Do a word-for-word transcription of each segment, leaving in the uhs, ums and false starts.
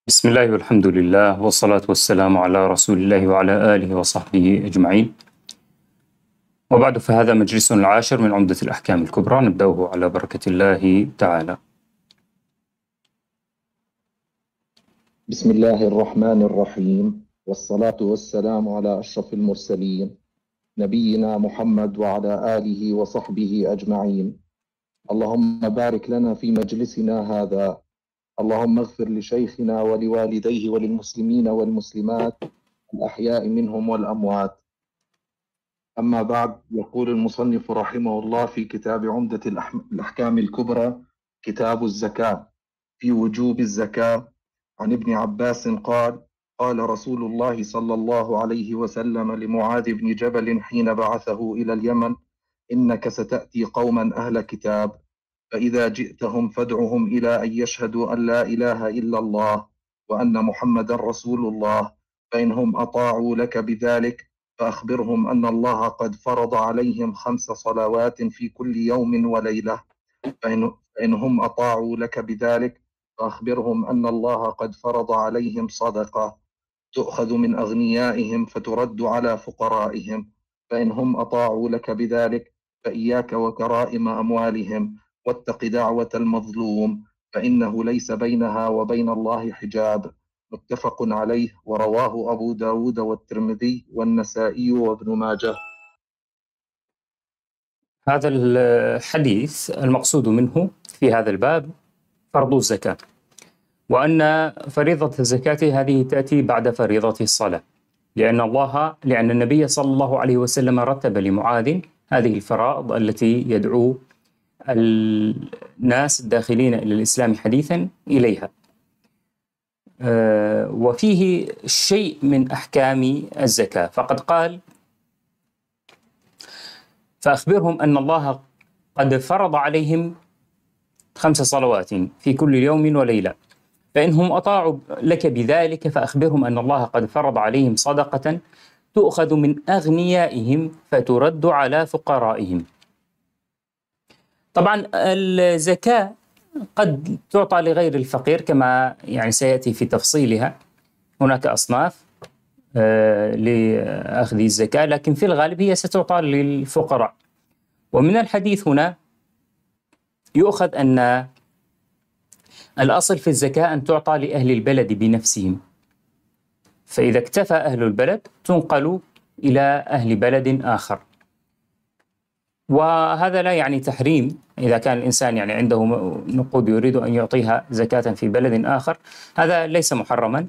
بسم الله والحمد لله والصلاة والسلام على رسول الله وعلى آله وصحبه أجمعين. وبعد، فهذا مجلسنا العاشر من عمدة الأحكام الكبرى، نبدأه على بركة الله تعالى. بسم الله الرحمن الرحيم، والصلاة والسلام على أشرف المرسلين نبينا محمد وعلى آله وصحبه أجمعين. اللهم بارك لنا في مجلسنا هذا، اللهم اغفر لشيخنا ولوالديه وللمسلمين والمسلمات الأحياء منهم والأموات. أما بعد، يقول المصنف رحمه الله في كتاب عمدة الأحكام الكبرى كتاب الزكاة في وجوب الزكاة عن ابن عباس قال: قال رسول الله صلى الله عليه وسلم لمعاذ بن جبل حين بعثه إلى اليمن: إنك ستأتي قوما أهل كتاب، فإذا جئتهم فادعهم إلى أن يشهدوا أن لا إله إلا الله وأن محمدا رسول الله، فإنهم أطاعوا لك بذلك فأخبرهم أن الله قد فرض عليهم خمس صلوات في كل يوم وليلة، فإن فإنهم أطاعوا لك بذلك فأخبرهم أن الله قد فرض عليهم صدقة تؤخذ من أغنيائهم فترد على فقرائهم، فإنهم أطاعوا لك بذلك فإياك وكرائم أموالهم، واتق دعوة المظلوم فإنه ليس بينها وبين الله حجاب. متفق عليه، ورواه أبو داود والترمذي والنسائي وابن ماجه. هذا الحديث المقصود منه في هذا الباب فرض الزكاة، وأن فريضة الزكاة هذه تأتي بعد فريضة الصلاة، لأن الله لأن النبي صلى الله عليه وسلم رتب لمعاذ هذه الفرائض التي يدعو الناس الداخلين إلى الإسلام حديثا إليها. أه وفيه شيء من أحكام الزكاة، فقد قال: فأخبرهم أن الله قد فرض عليهم خمس صلوات في كل يوم وليلة، فإنهم أطاعوا لك بذلك فأخبرهم أن الله قد فرض عليهم صدقة تؤخذ من أغنيائهم فترد على فقرائهم. طبعا الزكاة قد تعطى لغير الفقير كما يعني سيأتي في تفصيلها، هناك أصناف آه لأخذ الزكاة، لكن في الغالب هي ستعطى للفقراء. ومن الحديث هنا يؤخذ أن الأصل في الزكاة أن تعطى لأهل البلد بنفسهم، فإذا اكتفى أهل البلد تنقل إلى أهل بلد آخر. وهذا لا يعني تحريم، إذا كان الإنسان يعني عنده نقود يريد أن يعطيها زكاة في بلد آخر، هذا ليس محرما،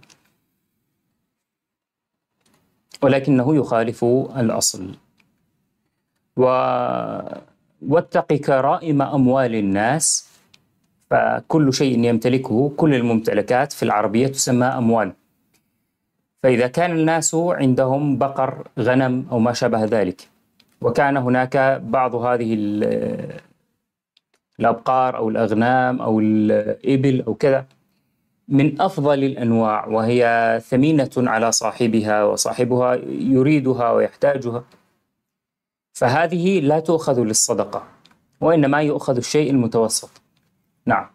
ولكنه يخالف الأصل. و... واتق كرائم أموال الناس، فكل شيء يمتلكه، كل الممتلكات في العربية تسمى أموال. فإذا كان الناس عندهم بقر، غنم أو ما شابه ذلك، وكان هناك بعض هذه الأبقار أو الأغنام أو الإبل أو كذا من أفضل الأنواع، وهي ثمينة على صاحبها وصاحبها يريدها ويحتاجها، فهذه لا تؤخذ للصدقة، وإنما يؤخذ الشيء المتوسط. نعم.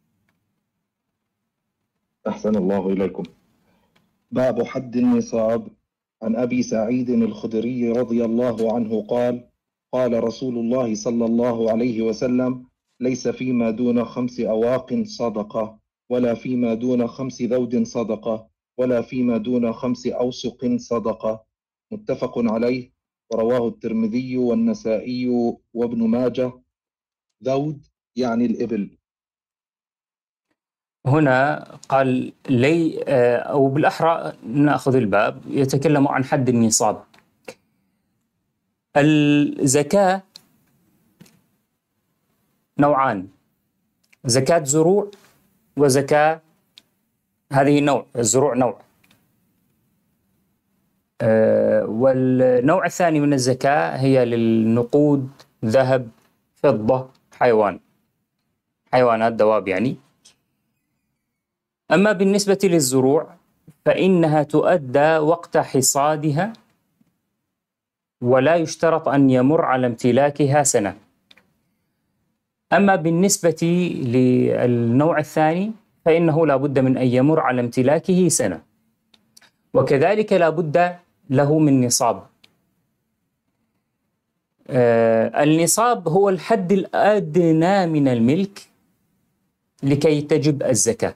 أحسن الله إليكم. باب حد النصاب. عن أبي سعيد الخدري رضي الله عنه قال: قال رسول الله صلى الله عليه وسلم: ليس فيما دون خمس أواق صدقة، ولا فيما دون خمس ذود صدقة، ولا فيما دون خمس أوسق صدقة. متفق عليه، ورواه الترمذي والنسائي وابن ماجه. ذود يعني الإبل. هنا قال لي، أو بالأحرى نأخذ الباب يتكلم عن حد النصاب. الزكاة نوعان: زكاة زروع وزكاة، هذه نوع الزروع نوع، والنوع الثاني من الزكاة هي للنقود، ذهب، فضة، حيوان، حيوانات، دواب يعني. أما بالنسبة للزروع فإنها تؤدى وقت حصادها، ولا يشترط أن يمر على امتلاكها سنة. أما بالنسبة للنوع الثاني فإنه لا بد من أن يمر على امتلاكه سنة، وكذلك لا بد له من نصاب. آه النصاب هو الحد الأدنى من الملك لكي تجب الزكاة.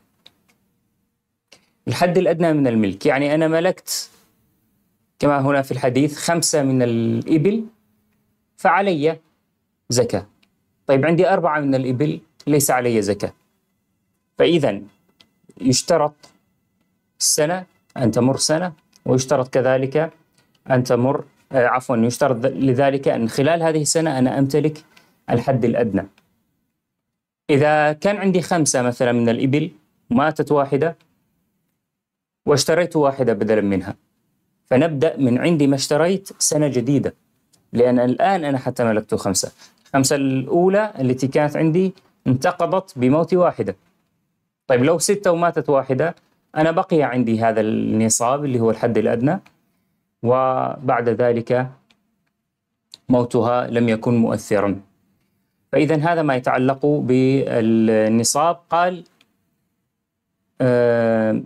الحد الأدنى من الملك يعني أنا ملكت كما هنا في الحديث خمسة من الإبل فعلي زكاة. طيب عندي أربعة من الإبل ليس علي زكاة، فإذا يشترط السنة أن تمر سنة، ويشترط كذلك أن تمر آه عفوا يشترط لذلك أن خلال هذه السنة أنا أمتلك الحد الأدنى. إذا كان عندي خمسة مثلا من الإبل ماتت واحدة واشتريت واحدة بدلا منها، فنبدأ من عندي ما اشتريت سنة جديدة، لأن الآن أنا حتى ملكت خمسة. خمسة الأولى التي كانت عندي انتقضت بموت واحدة. طيب لو ستة وماتت واحدة أنا بقي عندي هذا النصاب اللي هو الحد الأدنى، وبعد ذلك موتها لم يكن مؤثرا. فإذا هذا ما يتعلق بالنصاب. قال آه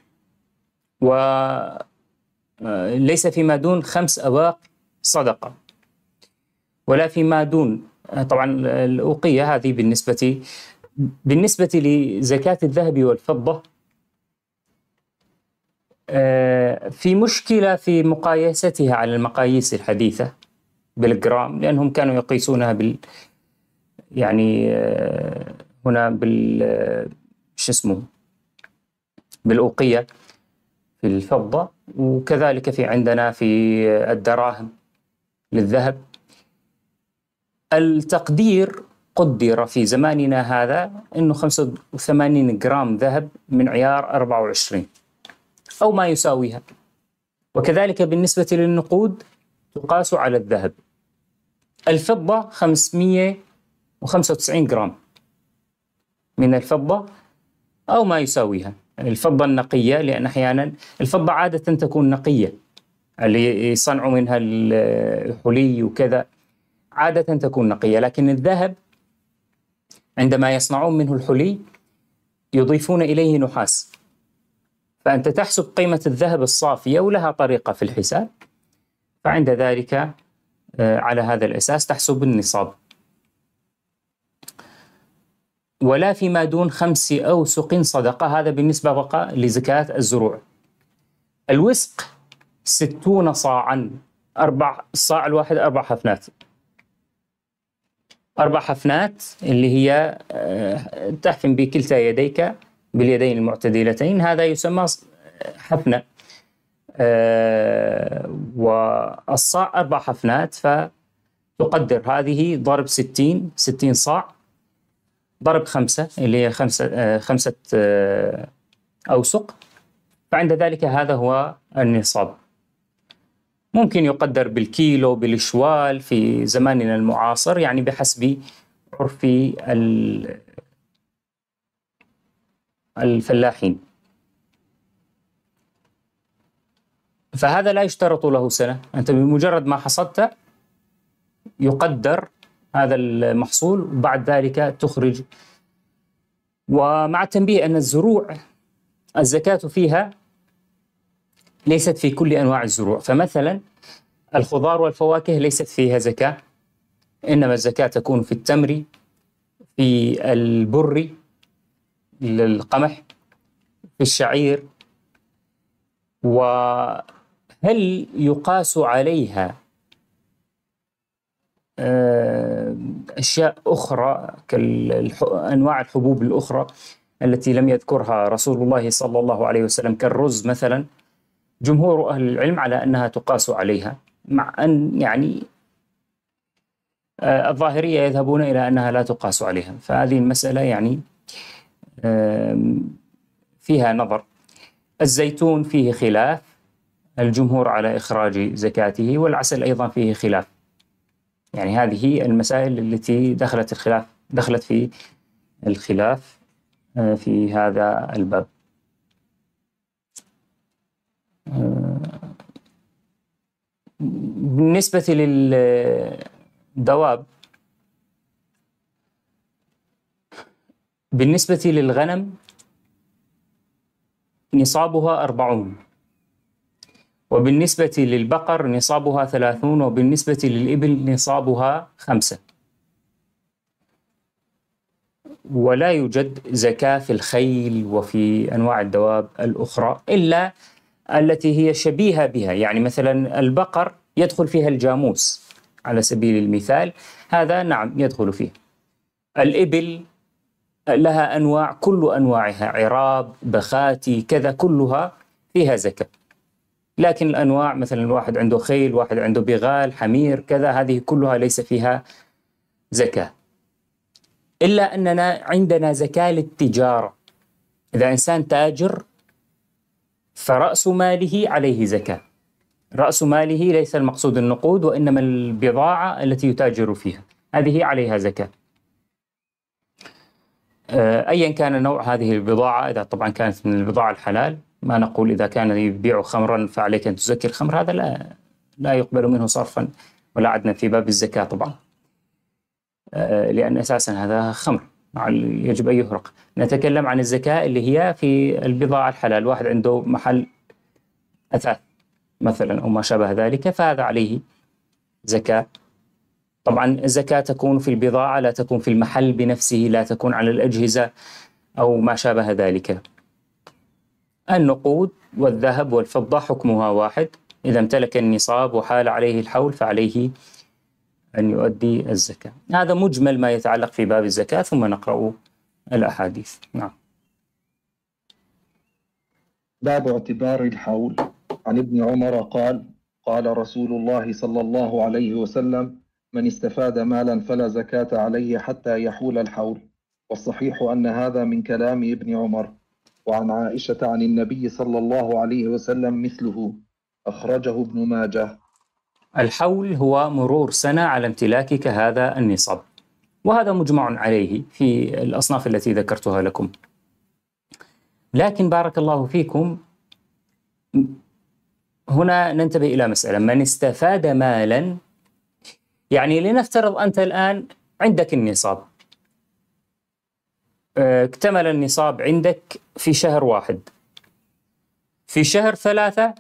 وليس فيما دون خمس أواق صدقة، ولا فيما دون، طبعا الأوقية هذه بالنسبة بالنسبة لزكاة الذهب والفضة في مشكلة في مقايستها على المقاييس الحديثة بالجرام، لأنهم كانوا يقيسونها بال يعني هنا بال شو اسمه بالأوقية في الفضة، وكذلك في عندنا في الدراهم للذهب. التقدير قدر في زماننا هذا أنه خمسة وثمانين جرام ذهب من عيار أربعة وعشرين أو ما يساويها، وكذلك بالنسبة للنقود تقاس على الذهب. الفضة خمسمئة وخمسة وتسعين جرام من الفضة أو ما يساويها، الفضة النقية، لأن أحيانا الفضة عادة تكون نقية اللي يصنعوا منها الحلي وكذا عادة تكون نقية، لكن الذهب عندما يصنعون منه الحلي يضيفون إليه نحاس، فأنت تحسب قيمة الذهب الصافية ولها طريقة في الحساب، فعند ذلك على هذا الأساس تحسب النصاب. ولا فيما دون خمس أوسق صدقة، هذا بالنسبة بقى لزكاة الزروع. الوسق ستون صاعا، أربع الصاع الواحد أربع حفنات، أربع حفنات اللي هي تحفن بكلتا يديك باليدين المعتدلتين، هذا يسمى حفنة. والصاع أربع حفنات، فتقدر هذه ضرب ستين ستين صاع ضرب خمسة اللي هي خمسة خمسة أوسق، فعند ذلك هذا هو النصاب. ممكن يقدر بالكيلو بالشوال في زماننا المعاصر، يعني بحسب عرف الفلاحين. فهذا لا يشترط له سنة، أنت بمجرد ما حصدت يقدر هذا المحصول وبعد ذلك تخرج. ومع التنبيه أن الزروع الزكاة فيها ليست في كل أنواع الزروع، فمثلا الخضار والفواكه ليست فيها زكاة، إنما الزكاة تكون في التمر، في البر، القمح، في الشعير. وهل يقاس عليها أشياء أخرى كأنواع الحبوب الأخرى التي لم يذكرها رسول الله صلى الله عليه وسلم كالرز مثلا؟ جمهور أهل العلم على أنها تقاس عليها، مع أن يعني الظاهرية يذهبون إلى أنها لا تقاس عليها، فهذه المسألة يعني فيها نظر. الزيتون فيه خلاف، الجمهور على إخراج زكاته، والعسل أيضا فيه خلاف. يعني هذه المسائل التي دخلت الخلاف دخلت في الخلاف في هذا الباب. بالنسبة للدواب، بالنسبة للغنم نصابها أربعون، وبالنسبة للبقر نصابها ثلاثون، وبالنسبة للإبل نصابها خمسة. ولا يوجد زكاة في الخيل وفي أنواع الدواب الأخرى إلا التي هي شبيهة بها، يعني مثلا البقر يدخل فيها الجاموس على سبيل المثال، هذا نعم يدخل فيه. الإبل لها أنواع، كل أنواعها عراب، بخاتي، كذا، كلها فيها زكاة. لكن الأنواع مثلا واحد عنده خيل، واحد عنده بغال، حمير، كذا، هذه كلها ليس فيها زكاة. إلا أننا عندنا زكاة للتجارة. إذا إنسان تاجر فرأس ماله عليه زكاة. رأس ماله ليس المقصود النقود، وإنما البضاعة التي يتاجر فيها، هذه عليها زكاة. أيا كان نوع هذه البضاعة، إذا طبعا كانت من البضاعة الحلال، ما نقول إذا كان يبيع خمرا فعليك أن تزكي الخمر، هذا لا لا يقبل منه صرفا ولا عدنا في باب الزكاة طبعا، لأن أساسا هذا خمر يجب أن يهرق. نتكلم عن الزكاة اللي هي في البضاعة الحلال، واحد عنده محل أثاث مثلا أو ما شابه ذلك، فهذا عليه زكاة. طبعا الزكاة تكون في البضاعة، لا تكون في المحل بنفسه، لا تكون على الأجهزة أو ما شابه ذلك. النقود والذهب والفضة حكمها واحد، إذا امتلك النصاب وحال عليه الحول فعليه أن يؤدي الزكاة. هذا مجمل ما يتعلق في باب الزكاة، ثم نقرأ الأحاديث. نعم. باب اعتبار الحول. عن ابن عمر قال: قال رسول الله صلى الله عليه وسلم: من استفاد مالا فلا زكاة عليه حتى يحول الحول. والصحيح أن هذا من كلام ابن عمر. وعن عائشة عن النبي صلى الله عليه وسلم مثله، أخرجه ابن ماجه. الحول هو مرور سنة على امتلاكك هذا النصاب، وهذا مجمع عليه في الأصناف التي ذكرتها لكم. لكن بارك الله فيكم، هنا ننتبه إلى مسألة: من استفاد مالا، يعني لنفترض أنت الآن عندك النصاب، اكتمل النصاب عندك في شهر واحد، في شهر ثلاثة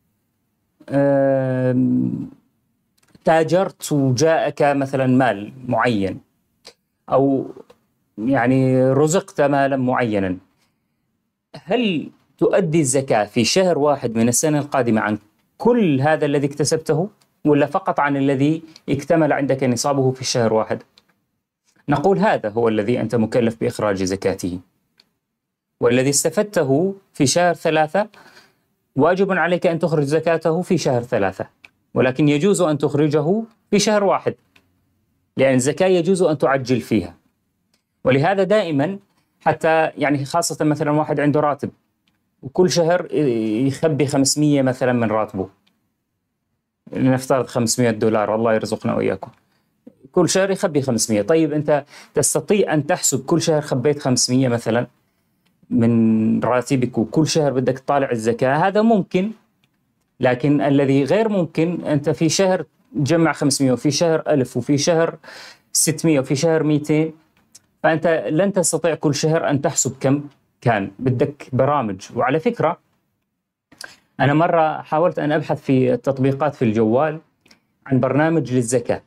تاجرت وجاءك مثلا مال معين، أو يعني رزقت مالا معينا، هل تؤدي الزكاة في شهر واحد من السنة القادمة عن كل هذا الذي اكتسبته، ولا فقط عن الذي اكتمل عندك نصابه في الشهر واحد؟ نقول هذا هو الذي أنت مكلف بإخراج زكاته، والذي استفدته في شهر ثلاثة واجب عليك أن تخرج زكاته في شهر ثلاثة، ولكن يجوز أن تخرجه في شهر واحد، لأن الزكاة يجوز أن تعجل فيها. ولهذا دائما حتى يعني خاصة مثلا واحد عنده راتب وكل شهر يخبي خمسمية مثلا من راتبه، لنفترض خمسمية دولار، الله يرزقنا وإياكم، كل شهر يخبي خمسمية. طيب أنت تستطيع أن تحسب كل شهر خبيت خمسمية مثلا من راتبك وكل شهر بدك تطالع الزكاة؟ هذا ممكن، لكن الذي غير ممكن أنت في شهر تجمع خمسمية، وفي شهر ألف، وفي شهر ستمية، وفي شهر مئتين، فأنت لن تستطيع كل شهر أن تحسب كم كان، بدك برامج. وعلى فكرة أنا مرة حاولت أن أبحث في التطبيقات في الجوال عن برنامج للزكاة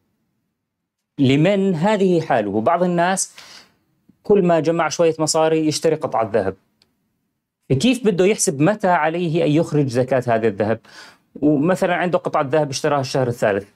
لمن هذه حاله. بعض الناس كل ما جمع شوية مصاري يشتري قطعة ذهب، كيف بده يحسب متى عليه أن يخرج زكاة هذا الذهب؟ ومثلا عنده قطعة ذهب اشتراها الشهر الثالث،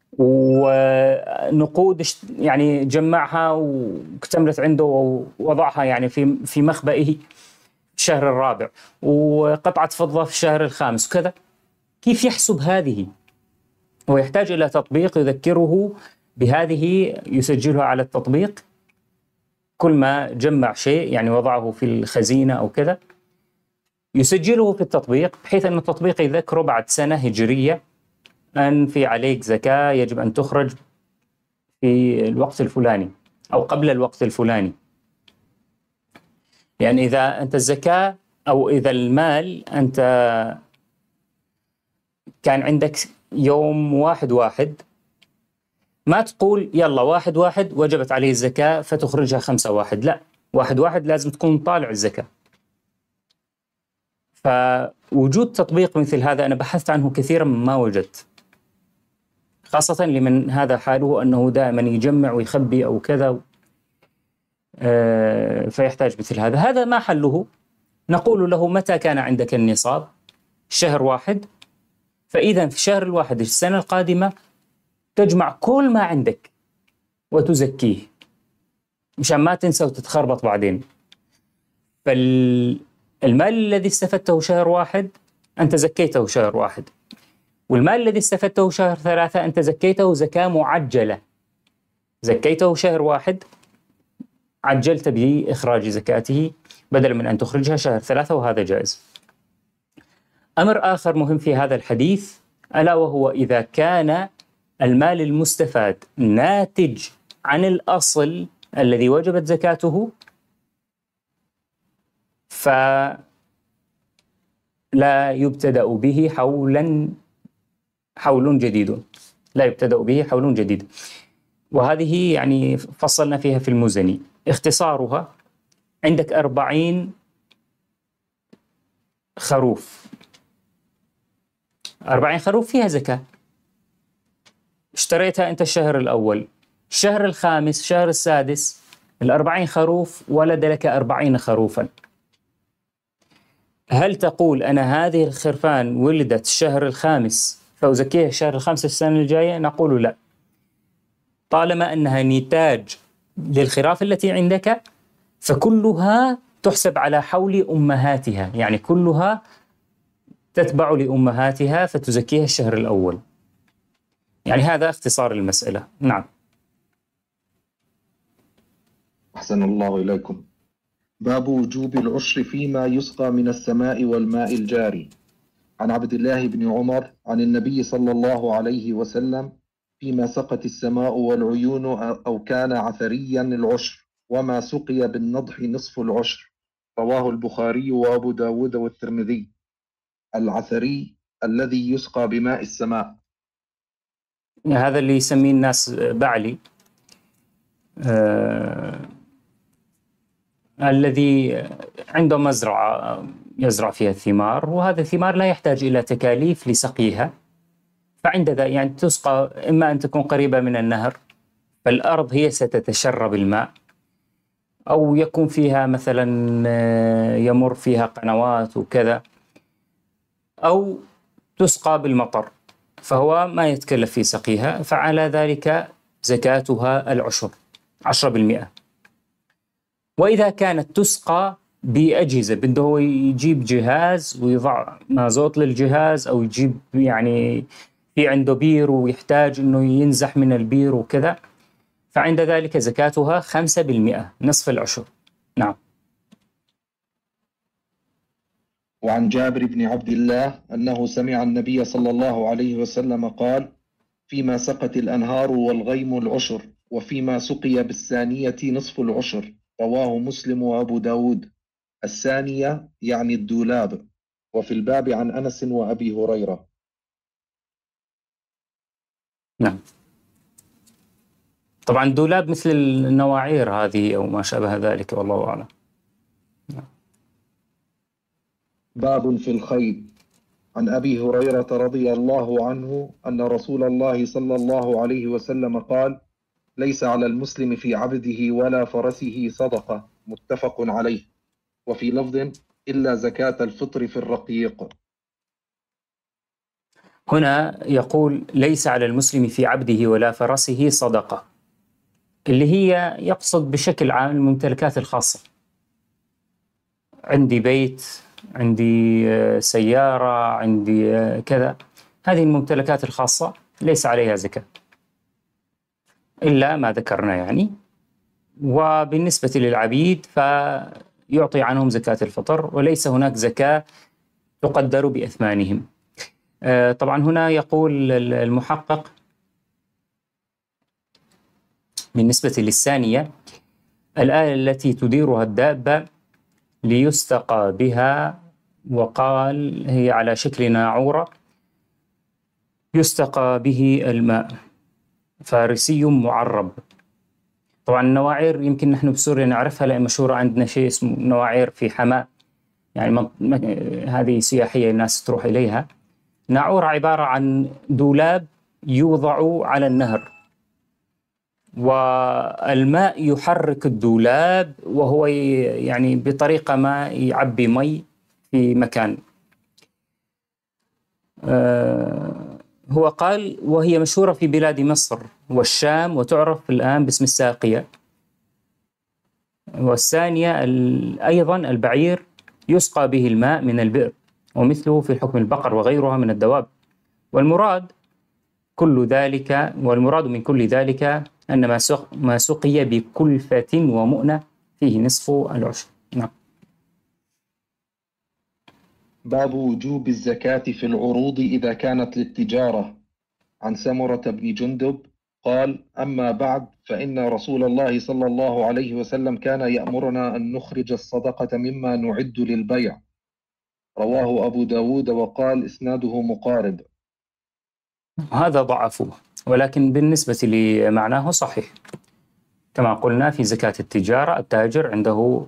ونقود يعني جمعها واكتملت عنده ووضعها يعني في في مخبئه الشهر الرابع، وقطعة فضة في الشهر الخامس وكذا. كيف يحسب هذه؟ هو يحتاج إلى تطبيق يذكره بهذه، يسجلها على التطبيق كل ما جمع شيء، يعني وضعه في الخزينة أو كذا، يسجله في التطبيق بحيث أن التطبيق يذكره بعد سنة هجرية أن في عليك زكاة يجب أن تخرج في الوقت الفلاني أو قبل الوقت الفلاني. يعني إذا أنت الزكاة أو إذا المال أنت كان عندك يوم واحد واحد، ما تقول يلا واحد واحد وجبت عليه الزكاة فتخرجها خمسة واحد، لا، واحد واحد لازم تكون طالع الزكاة. فوجود تطبيق مثل هذا أنا بحثت عنه كثيرا ما وجدت، خاصة لمن هذا حاله أنه دائما يجمع ويخبي أو كذا، فيحتاج مثل هذا. هذا ما حله؟ نقول له متى كان عندك النصاب؟ شهر واحد، فإذا في الشهر الواحد السنة القادمة تجمع كل ما عندك وتزكيه مشان ما تنسى وتتخربط بعدين. فالمال الذي استفدته شهر واحد أنت زكيته شهر واحد، والمال الذي استفدته شهر ثلاثة أنت زكيته زكاة معجلة. زكيته شهر واحد عجلت به إخراج زكاته بدلا من أن تخرجها شهر ثلاثة، وهذا جائز. أمر آخر مهم في هذا الحديث ألا وهو إذا كان المال المستفاد ناتج عن الأصل الذي وجبت زكاته فلا يبتدأ به حولا حول جديد، لا يبتدأ به حول جديد. وهذه يعني فصلنا فيها في المزني. اختصارها: عندك أربعين خروف، أربعين خروف فيها زكاة، اشتريتها أنت الشهر الأول، الشهر الخامس الشهر السادس الأربعين خروف ولد لك أربعين خروفا. هل تقول أنا هذه الخرفان ولدت الشهر الخامس فأزكيها الشهر الخامس السنة الجاية؟ نقول لا، طالما أنها نتاج للخراف التي عندك فكلها تحسب على حول أمهاتها، يعني كلها تتبع لأمهاتها فتزكيها الشهر الأول. يعني هذا اختصار المسألة. نعم. أحسن الله إليكم. باب وجوب العشر فيما يسقى من السماء والماء الجاري. عن عبد الله بن عمر عن النبي صلى الله عليه وسلم: فيما سقت السماء والعيون أو كان عثريا العشر، وما سقي بالنضح نصف العشر. رواه البخاري وأبو داود والترمذي. العثري الذي يسقى بماء السماء، هذا اللي يسميه الناس بعلي، آه الذي عنده مزرعة يزرع فيها الثمار، وهذا الثمار لا يحتاج إلى تكاليف لسقيها، فعند ذا يعني تسقى إما أن تكون قريبة من النهر فالأرض هي ستتشرب الماء، أو يكون فيها مثلا يمر فيها قنوات وكذا، أو تسقى بالمطر فهو ما يتكلف في سقيها، فعلى ذلك زكاتها العشر عشرة بالمئة. وإذا كانت تسقى بأجهزة، بده هو يجيب جهاز ويضع مازوت للجهاز، أو يجيب يعني في عنده بير ويحتاج أنه ينزح من البير وكذا، فعند ذلك زكاتها خمسة بالمئة، نصف العشر. نعم. وعن جابر بن عبد الله أنه سمع النبي صلى الله عليه وسلم قال: فيما سقت الأنهار والغيم العشر، وفيما سقي بالثانية نصف العشر. رواه مسلم وأبو داود. الثانية يعني الدولاب. وفي الباب عن أنس وأبي هريرة. نعم. طبعا دولاب مثل النواعير هذه أو ما شابه ذلك، والله أعلم. نعم. باب في الخيل. عن أبي هريرة رضي الله عنه أن رسول الله صلى الله عليه وسلم قال: ليس على المسلم في عبده ولا فرسه صدقة. متفق عليه. وفي لفظ: إلا زكاة الفطر في الرقيق. هنا يقول ليس على المسلم في عبده ولا فرسه صدقة، اللي هي يقصد بشكل عام الممتلكات الخاصة. عندي بيت، عندي سيارة، عندي كذا، هذه الممتلكات الخاصة ليس عليها زكاة إلا ما ذكرنا يعني. وبالنسبة للعبيد فيعطي عنهم زكاة الفطر، وليس هناك زكاة تقدر بأثمانهم. طبعا هنا يقول المحقق بالنسبة للثانية: الآلة التي تديرها الدابة ليستقى بها، وقال هي على شكل ناعورة يستقى به الماء، فارسي معرب. طبعا النواعير يمكن نحن بسوريا نعرفها لأن مشهورة عندنا شيء اسمه نواعير في حماة، يعني هذه سياحية الناس تروح إليها. ناعورة عبارة عن دولاب يوضع على النهر، والماء يحرك الدولاب، وهو يعني بطريقة ما يعبي مي في مكان. آه هو قال: وهي مشهورة في بلاد مصر والشام، وتعرف الآن باسم الساقية. والثانية أيضا البعير يسقى به الماء من البئر، ومثله في حكم البقر وغيرها من الدواب. والمراد كل ذلك والمراد من كل ذلك أن ما سق ما سقي بكلفة ومؤنة فيه نصف العشر. نعم. باب وجوب الزكاة في العروض إذا كانت للتجارة. عن سمرة بن جندب قال: أما بعد، فإن رسول الله صلى الله عليه وسلم كان يأمرنا أن نخرج الصدقة مما نعد للبيع. رواه أبو داود وقال إسناده مقارب. هذا ضعفوه، ولكن بالنسبة لمعناه صحيح. كما قلنا في زكاة التجارة، التاجر عنده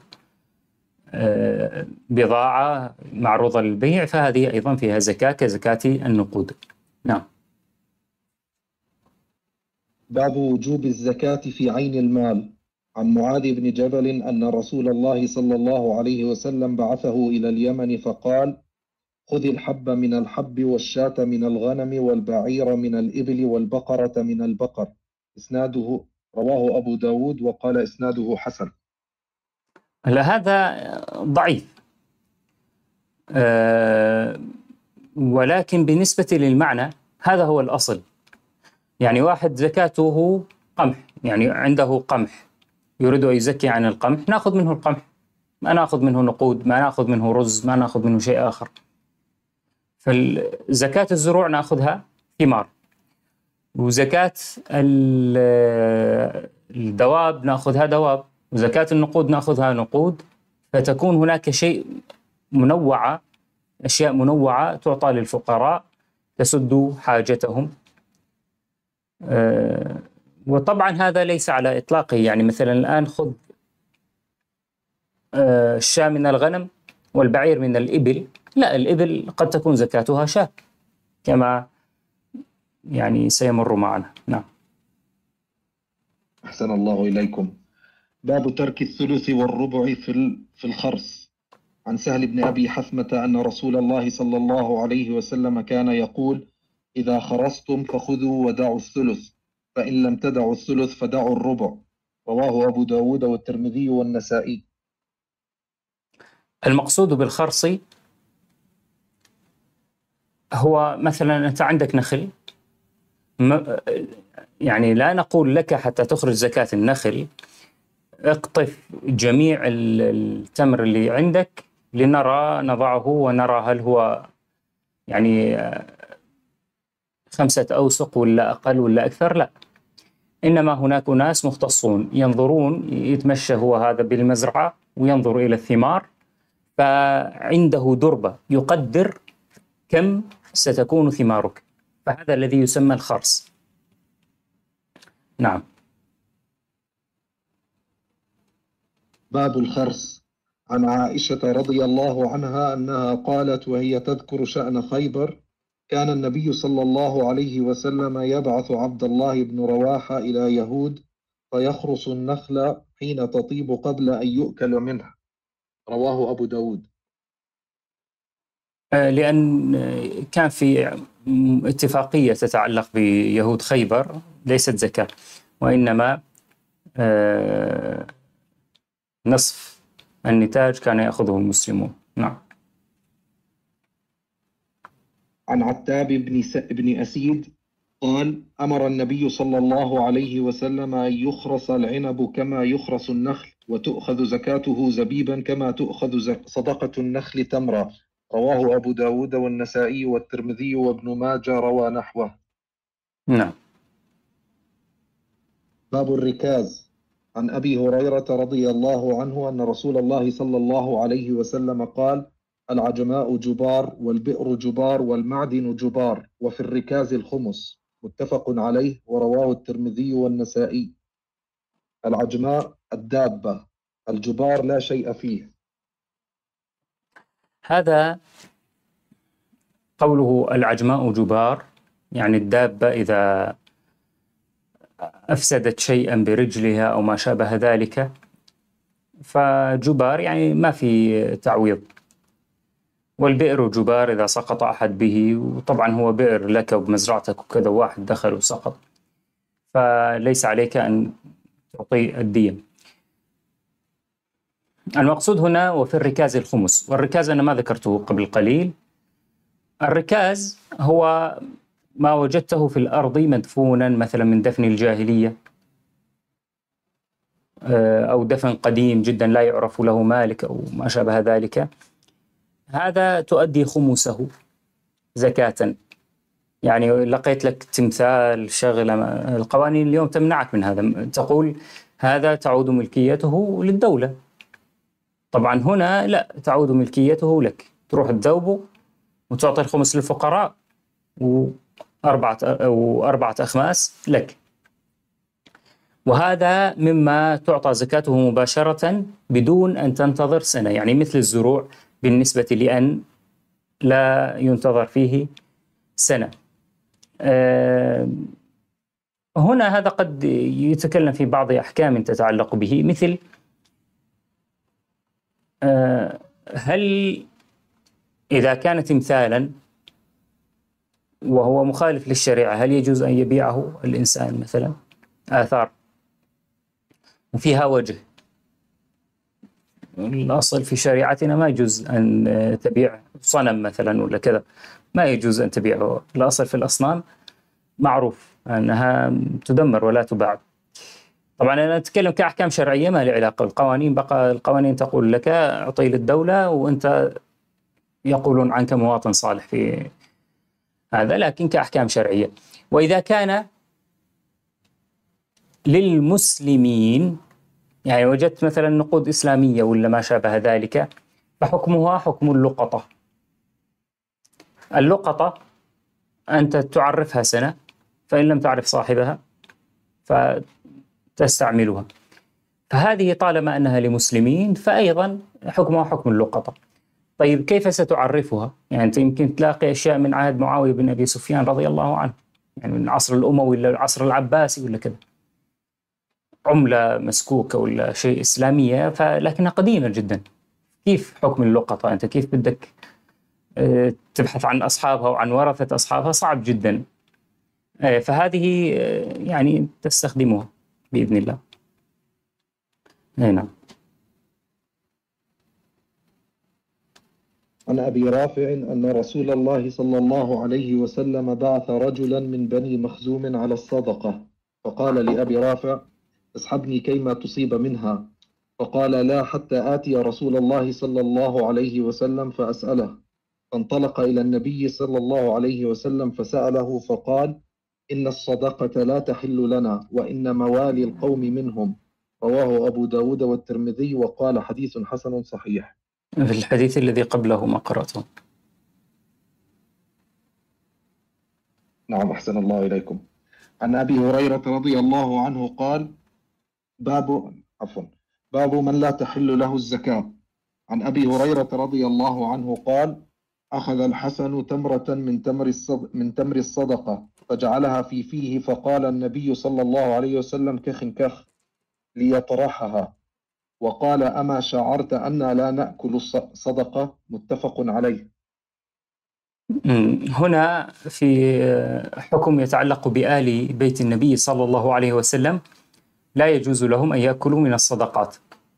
بضاعة معروضة للبيع، فهذه أيضا فيها زكاة كزكاة النقود. نعم. باب وجوب الزكاة في عين المال. عن معاذ بن جبل أن رسول الله صلى الله عليه وسلم بعثه إلى اليمن فقال: خذ الحب من الحب والشاة من الغنم والبعير من الإبل والبقرة من البقر. إسناده رواه أبو داود وقال إسناده حسن. لا، هذا ضعيف. أه ولكن بالنسبة للمعنى هذا هو الأصل. يعني واحد زكاته قمح، يعني عنده قمح يريد أن يزكي عن القمح، نأخذ منه القمح، ما نأخذ منه نقود، ما نأخذ منه رز، ما نأخذ منه شيء آخر. فزكاة الزروع نأخذها ثمار، وزكاة الدواب نأخذها دواب، وزكاة النقود نأخذها نقود. فتكون هناك شيء منوعة، أشياء منوعة تعطى للفقراء تسد حاجتهم. أه وطبعا هذا ليس على إطلاقه. يعني مثلا الآن خذ أه الشاة من الغنم والبعير من الإبل، لا، الإبل قد تكون زكاتها شاة كما يعني سيمر معنا. نعم. أحسن الله إليكم. باب ترك الثلث والربع في في الخرص. عن سهل بن أبي حثمة أن رسول الله صلى الله عليه وسلم كان يقول: إذا خرصتم فخذوا ودعوا الثلث، فإن لم تدعوا الثلث فدعوا الربع. رواه أبو داود والترمذي والنسائي. المقصود بالخرص هو مثلا أنت عندك نخل، يعني لا نقول لك حتى تخرج زكاة النخل اقطف جميع التمر اللي عندك لنرى نضعه ونرى هل هو يعني خمسة أوسق ولا أقل ولا أكثر. لا، إنما هناك ناس مختصون ينظرون، يتمشى هو هذا بالمزرعة وينظر إلى الثمار، فعنده دربة يقدر كم ستكون ثمارك، فهذا الذي يسمى الخرص. نعم. باب الخرص. عن عائشة رضي الله عنها أنها قالت وهي تذكر شأن خيبر: كان النبي صلى الله عليه وسلم يبعث عبد الله بن رواحة إلى يهود فيخرص النخل حين تطيب قبل أن يؤكل منه. رواه أبو داود. لأن كان في اتفاقية تتعلق بيهود خيبر، ليست زكاة، وإنما نصف النتاج كان يأخذه المسلمون. نعم. عن عتاب بن بن أسيد قال: أمر النبي صلى الله عليه وسلم أن يخرص العنب كما يخرص النخل، وتؤخذ زكاته زبيبا كما تؤخذ صدقة النخل تمرا. رواه أبو داود والنسائي والترمذي وابن ماجه روى نحوه. نعم. باب الركاز. عن أبي هريرة رضي الله عنه أن رسول الله صلى الله عليه وسلم قال: العجماء جبار، والبئر جبار، والمعدن جبار، وفي الركاز الخمس. متفق عليه ورواه الترمذي والنسائي. العجماء الدابة، الجبار لا شيء فيه. هذا قوله العجماء جبار، يعني الدابة إذا أفسدت شيئا برجلها أو ما شابه ذلك فجبار، يعني ما في تعويض. والبئر جبار إذا سقط أحد به، وطبعا هو بئر لك وبمزرعتك وكذا، واحد دخل وسقط فليس عليك أن تعطي الدية. المقصود هنا وفي الركاز الخمس، والركاز أنا ما ذكرته قبل قليل. الركاز هو ما وجدته في الأرض مدفونا مثلا من دفن الجاهلية أو دفن قديم جدا لا يعرف له مالك أو ما شابه ذلك، هذا تؤدي خمسه زكاة. يعني لقيت لك تمثال شغلة، القوانين اليوم تمنعك من هذا، تقول هذا تعود ملكيته للدولة. طبعا هنا لا، تعود ملكيته لك، تروح تذوبه وتعطي الخمس للفقراء وأربعة وأربعة أخماس لك. وهذا مما تعطى زكاته مباشرة بدون أن تنتظر سنة، يعني مثل الزروع بالنسبة لأن لا ينتظر فيه سنة. أه هنا هذا قد يتكلم في بعض أحكام تتعلق به، مثل أه هل إذا كان تمثالا وهو مخالف للشريعة هل يجوز أن يبيعه الإنسان مثلا؟ آثار وفيها وجه. الأصل في شريعتنا ما يجوز أن تبيع صنم مثلا ولا كذا، ما يجوز أن تبيعه. الأصل في الأصنام معروف أنها تدمر ولا تباع. طبعا أنا أتكلم كأحكام شرعية ما له علاقة بالقوانين، بقى القوانين تقول لك أعطي للدولة وأنت يقولون عنك مواطن صالح في هذا، لكن كأحكام شرعية. وإذا كان للمسلمين، يعني وجدت مثلا نقود إسلامية ولا ما شابه ذلك، فحكمها حكم اللقطة. اللقطة أنت تعرفها سنة، فإن لم تعرف صاحبها فتستعملها، فهذه طالما أنها لمسلمين فأيضا حكمها حكم اللقطة. طيب كيف ستعرفها؟ يعني أنت يمكن تلاقي أشياء من عهد معاوية بن أبي سفيان رضي الله عنه، يعني من العصر الأموي ولا العصر العباسي ولا كذا، عملة مسكوكة ولا شيء إسلامية فلكنها قديمة جدا. كيف حكم اللقطة؟ أنت كيف بدك تبحث عن أصحابها وعن ورثة أصحابها؟ صعب جدا. فهذه يعني تستخدمها بإذن الله. نعم. عن أبي رافع أن رسول الله صلى الله عليه وسلم بعث رجلا من بني مخزوم على الصدقة، فقال لأبي رافع اسحبني كيما تصيب منها، فقال لا حتى آتي رسول الله صلى الله عليه وسلم فأسأله، فانطلق إلى النبي صلى الله عليه وسلم فسأله فقال إن الصدقة لا تحل لنا وإن موالي القوم منهم، رواه أبو داود والترمذي وقال حديث حسن صحيح. في الحديث الذي قبله ما قرأته. نعم أحسن الله إليكم. عن أبي هريرة رضي الله عنه قال باب عفوا باب من لا تحل له الزكاة. عن أبي هريرة رضي الله عنه قال أخذ الحسن تمرة من تمر الصد... من تمر الصدقة فجعلها في فيه، فقال النبي صلى الله عليه وسلم كخ كخ ليطرحها، وقال أما شعرت أن لا نأكل الصدقة؟ متفق عليه. هنا في حكم يتعلق بآل بيت النبي صلى الله عليه وسلم، لا يجوز لهم أن يأكلوا من الصدقات.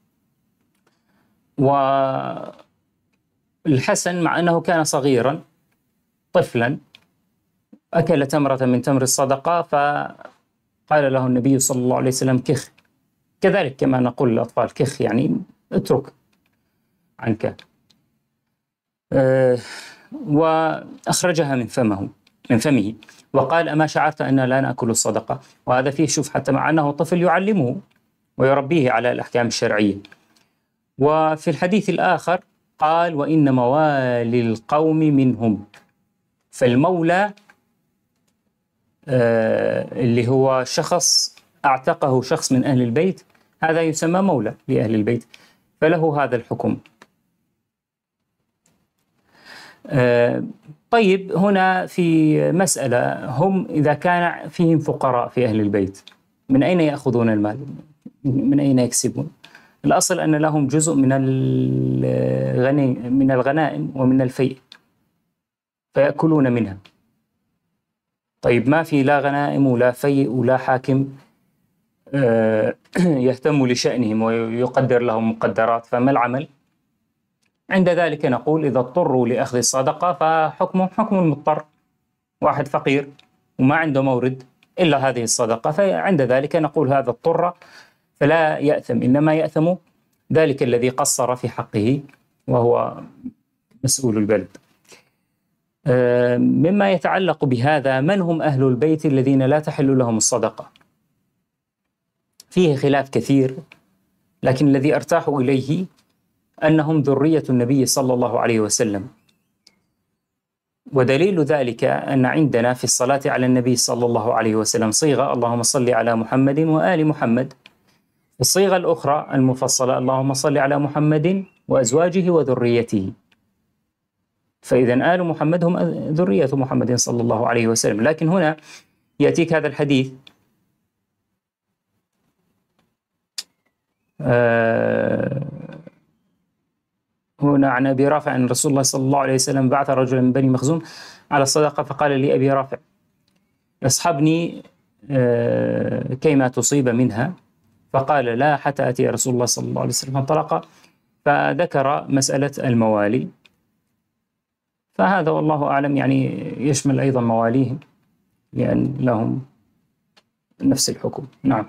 والحسن مع أنه كان صغيرا طفلا أكل تمرة من تمر الصدقة، فقال له النبي صلى الله عليه وسلم كخ، كذلك كما نقول للأطفال كخ، يعني اترك عنك. أه وأخرجها من فمه من فمه وقال أما شعرت أن لا نأكل الصدقة. وهذا فيه شوف، حتى مع أنه طفل يعلمه ويربيه على الأحكام الشرعية. وفي الحديث الآخر قال وإن موالي القوم منهم، فالمولى آه اللي هو شخص أعتقه شخص من أهل البيت، هذا يسمى مولى لأهل البيت، فله هذا الحكم. آه طيب هنا في مسألة، هم إذا كان فيهم فقراء في أهل البيت من أين يأخذون المال؟ من أين يكسبون؟ الأصل أن لهم جزء من الغني من الغنائم ومن الفيء فيأكلون منها. طيب ما في لا غنائم ولا فيء ولا حاكم يهتم لشأنهم ويقدر لهم مقدرات، فما العمل؟ عند ذلك نقول إذا اضطروا لأخذ الصدقة فحكمهم حكم المضطر، واحد فقير وما عنده مورد إلا هذه الصدقة، فعند ذلك نقول هذا اضطر فلا يأثم، إنما يأثم ذلك الذي قصر في حقه وهو مسؤول البلد. مما يتعلق بهذا، من هم أهل البيت الذين لا تحل لهم الصدقة؟ فيه خلاف كثير، لكن الذي أرتاح إليه أنهم ذرية النبي صلى الله عليه وسلم، ودليل ذلك أن عندنا في الصلاة على النبي صلى الله عليه وسلم صيغة اللهم صل على محمد وآل محمد، الصيغة الأخرى المفصلة اللهم صل على محمد وأزواجه وذريته، فإذا آل محمد هم ذرية محمد صلى الله عليه وسلم. لكن هنا يأتيك هذا الحديث آه هنا عن أبي رافع أن رسول الله صلى الله عليه وسلم بعث رجلا من بني مخزوم على الصدقة فقال لي أبي رافع اصحبني آه كيما تصيب منها، فقال لا حتى أتي رسول الله صلى الله عليه وسلم، فانطلق فذكر مسألة الموالي، فهذا والله أعلم يعني يشمل أيضا مواليهم لأن لهم نفس الحكم. نعم.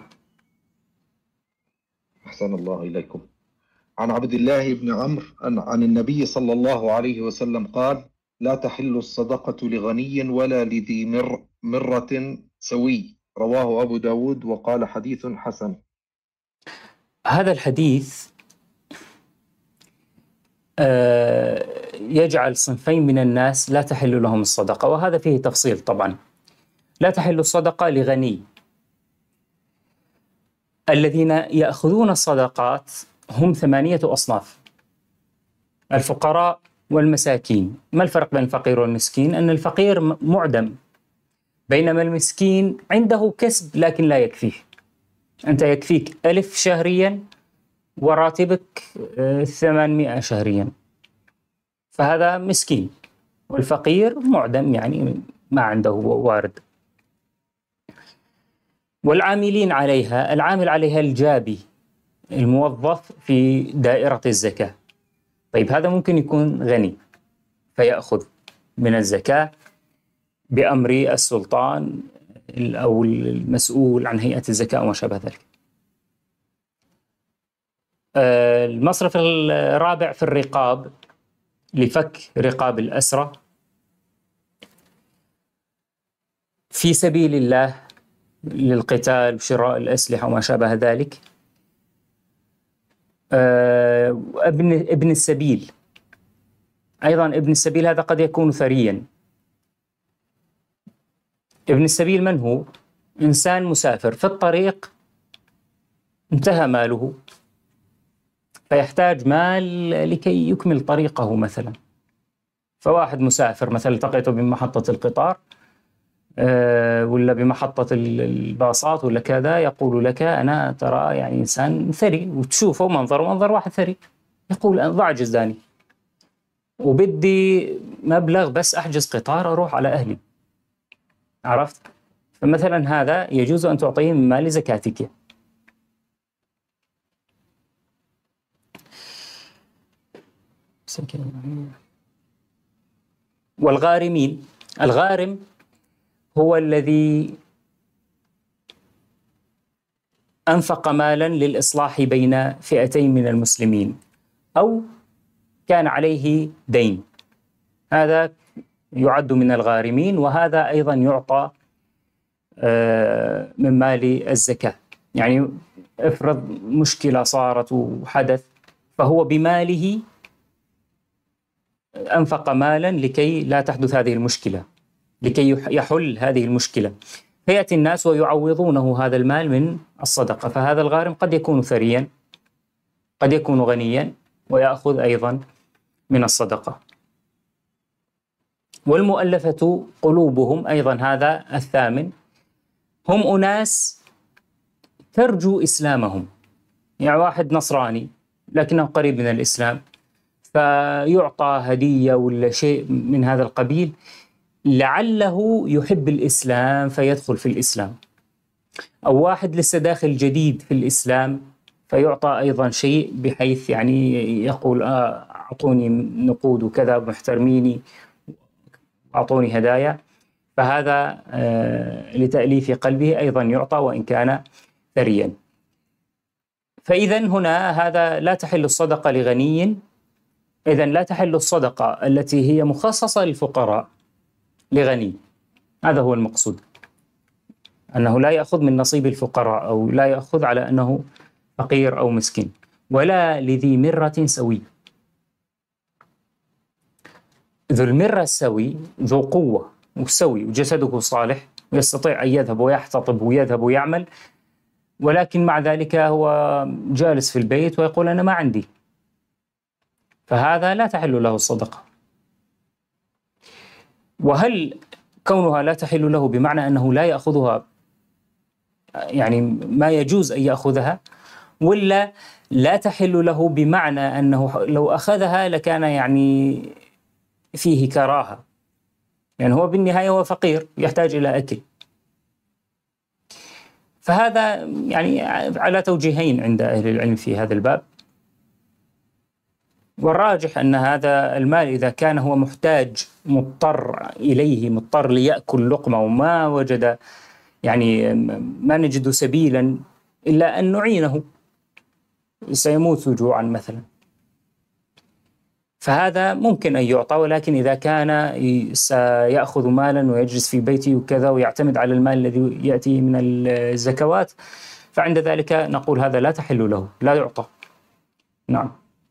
أحسن الله إليكم. عن عبد الله بن عمرو عن النبي صلى الله عليه وسلم قال لا تحل الصدقة لغني ولا لذي مر مرة سوي، رواه أبو داود وقال حديث حسن. هذا الحديث يجعل صنفين من الناس لا تحل لهم الصدقة، وهذا فيه تفصيل طبعا. لا تحل الصدقة لغني، الذين يأخذون الصدقات هم ثمانية أصناف: الفقراء والمساكين. ما الفرق بين الفقير والمسكين؟ أن الفقير معدم، بينما المسكين عنده كسب لكن لا يكفيه. أنت يكفيك ألف شهريا وراتبك ثمانمائة شهريا، فهذا مسكين. والفقير معدم يعني ما عنده وارد. والعاملين عليها، العامل عليها الجابي الموظف في دائرة الزكاة. طيب هذا ممكن يكون غني فيأخذ من الزكاة بأمر السلطان أو المسؤول عن هيئة الزكاة وما شابه ذلك. المصرف الرابع في الرقاب لفك رقاب الأسرى في سبيل الله للقتال وشراء الأسلحة وما شابه ذلك. ابن ابن السبيل أيضا، ابن السبيل هذا قد يكون ثريا. ابن السبيل من هو؟ إنسان مسافر في الطريق انتهى ماله فيحتاج مال لكي يكمل طريقه مثلا، فواحد مسافر مثلا التقيته بمحطة القطار أه ولا بمحطة الباصات ولا كذا، يقول لك أنا ترى يعني إنسان ثري، وتشوفه منظر منظر واحد ثري، يقول ضاع جزداني وبدي مبلغ بس أحجز قطار أروح على أهلي، عرفت؟ فمثلا هذا يجوز أن تعطيه من مال زكاتك. والغارمين، الغارم هو الذي أنفق مالا للإصلاح بين فئتين من المسلمين أو كان عليه دين، هذا يعد من الغارمين، وهذا أيضا يعطى من مال الزكاة. يعني افرض مشكلة صارت وحدث فهو بماله أنفق مالا لكي لا تحدث هذه المشكلة، لكي يحل هذه المشكلة، فيأتي الناس ويعوضونه هذا المال من الصدقة. فهذا الغارم قد يكون ثريا قد يكون غنيا ويأخذ أيضا من الصدقة. والمؤلفة قلوبهم أيضا هذا الثامن، هم أناس ترجو إسلامهم، يعني واحد نصراني لكنه قريب من الإسلام فيعطى هدية ولا شيء من هذا القبيل لعله يحب الإسلام فيدخل في الإسلام، أو واحد لسه داخل جديد في الإسلام فيعطى أيضا شيء بحيث يعني يقول آه أعطوني نقود وكذا محترميني أعطوني هدايا، فهذا آه لتأليف قلبه أيضا يعطى وإن كان ثريا. فإذا هنا هذا لا تحل الصدقة لغني، إذن لا تحل الصدقة التي هي مخصصة للفقراء لغني، هذا هو المقصود، أنه لا يأخذ من نصيب الفقراء أو لا يأخذ على أنه فقير أو مسكين، ولا لذي مرة سوي. ذو المرة السوي ذو قوة وسوي وجسده صالح ويستطيع أن يذهب ويحتطب ويذهب ويعمل، ولكن مع ذلك هو جالس في البيت ويقول أنا ما عندي، فهذا لا تحل له الصدقة. وهل كونها لا تحل له بمعنى أنه لا يأخذها، يعني ما يجوز أن يأخذها، ولا لا تحل له بمعنى أنه لو أخذها لكان يعني فيه كراهة، يعني هو بالنهاية هو فقير يحتاج إلى أكل؟ فهذا يعني على توجيهين عند أهل العلم في هذا الباب، والراجح أن هذا المال إذا كان هو محتاج مضطر إليه، مضطر ليأكل لقمة وما وجد، يعني ما نجد سبيلا إلا أن نعينه، سيموت جوعا مثلا، فهذا ممكن أن يعطى، ولكن إذا كان سيأخذ مالا ويجلس في بيته وكذا ويعتمد على المال الذي يأتي من الزكوات، فعند ذلك نقول هذا لا تحل له، لا يعطى. نعم.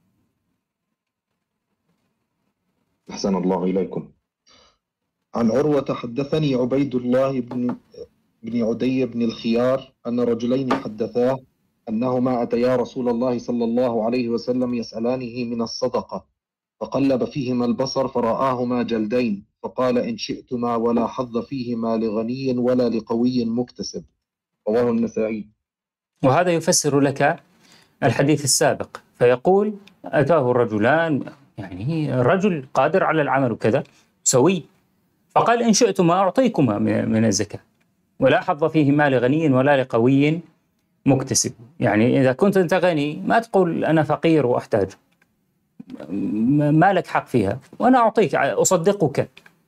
أحسن الله إليكم. عن عروة حدثني عبيد الله بن بن عدي بن الخيار أن رجلين حدثاه أنهما أتيا رسول الله صلى الله عليه وسلم يسألانه من الصدقة، فقلب فيهما البصر فرآهما جلدين، فقال إن شئتما ولا حظ فيهما لغني ولا لقوي مكتسب، رواه النسائي. وهذا يفسر لك الحديث السابق، فيقول أتاه الرجلان، يعني الرجل قادر على العمل وكذا سوي، فقال إن شئتما أعطيكما من الزكاة ولا حظ فيهما لغني ولا لقوي مكتسب. يعني إذا كنت أنت غني ما تقول أنا فقير وأحتاج، ما لك حق فيها وأنا أعطيك أصدقك.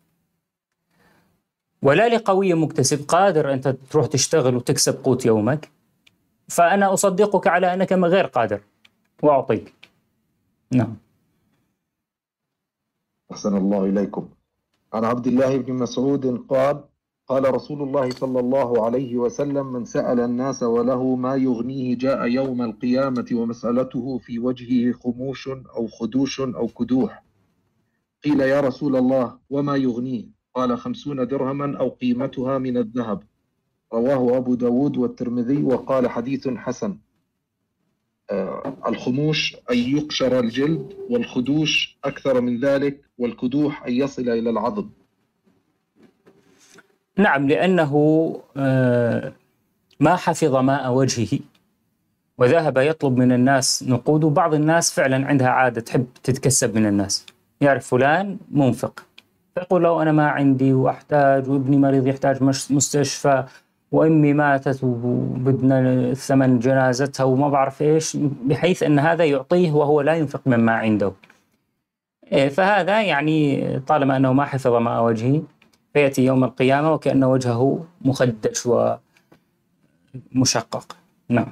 ولا لقوي مكتسب، قادر أنت تروح تشتغل وتكسب قوت يومك، فأنا أصدقك على أنك غير قادر وأعطيك. نعم. أحسن الله إليكم. عن عبد الله بن مسعود قال قال رسول الله صلى الله عليه وسلم من سأل الناس وله ما يغنيه جاء يوم القيامة ومسألته في وجهه خموش أو خدوش أو كدوح. قيل يا رسول الله وما يغنيه؟ قال خمسون درهما أو قيمتها من الذهب، رواه أبو داود والترمذي وقال حديث حسن. آه الخموش أن يقشر الجلد، والخدوش أكثر من ذلك، والكدوح أن يصل إلى العظم. نعم، لأنه ما حفظ ماء وجهه وذهب يطلب من الناس نقود. وبعض الناس فعلا عندها عادة تحب تتكسب من الناس، يعرف فلان منفق فيقول له أنا ما عندي وأحتاج، وابني مريض يحتاج مستشفى، وأمي ماتت وبدنا ثمن جنازتها وما بعرف إيش، بحيث أن هذا يعطيه وهو لا ينفق مما عنده. فهذا يعني طالما أنه ما حفظ ماء وجهه فيأتي يوم القيامة وكأن وجهه مخدش ومشقق. نعم.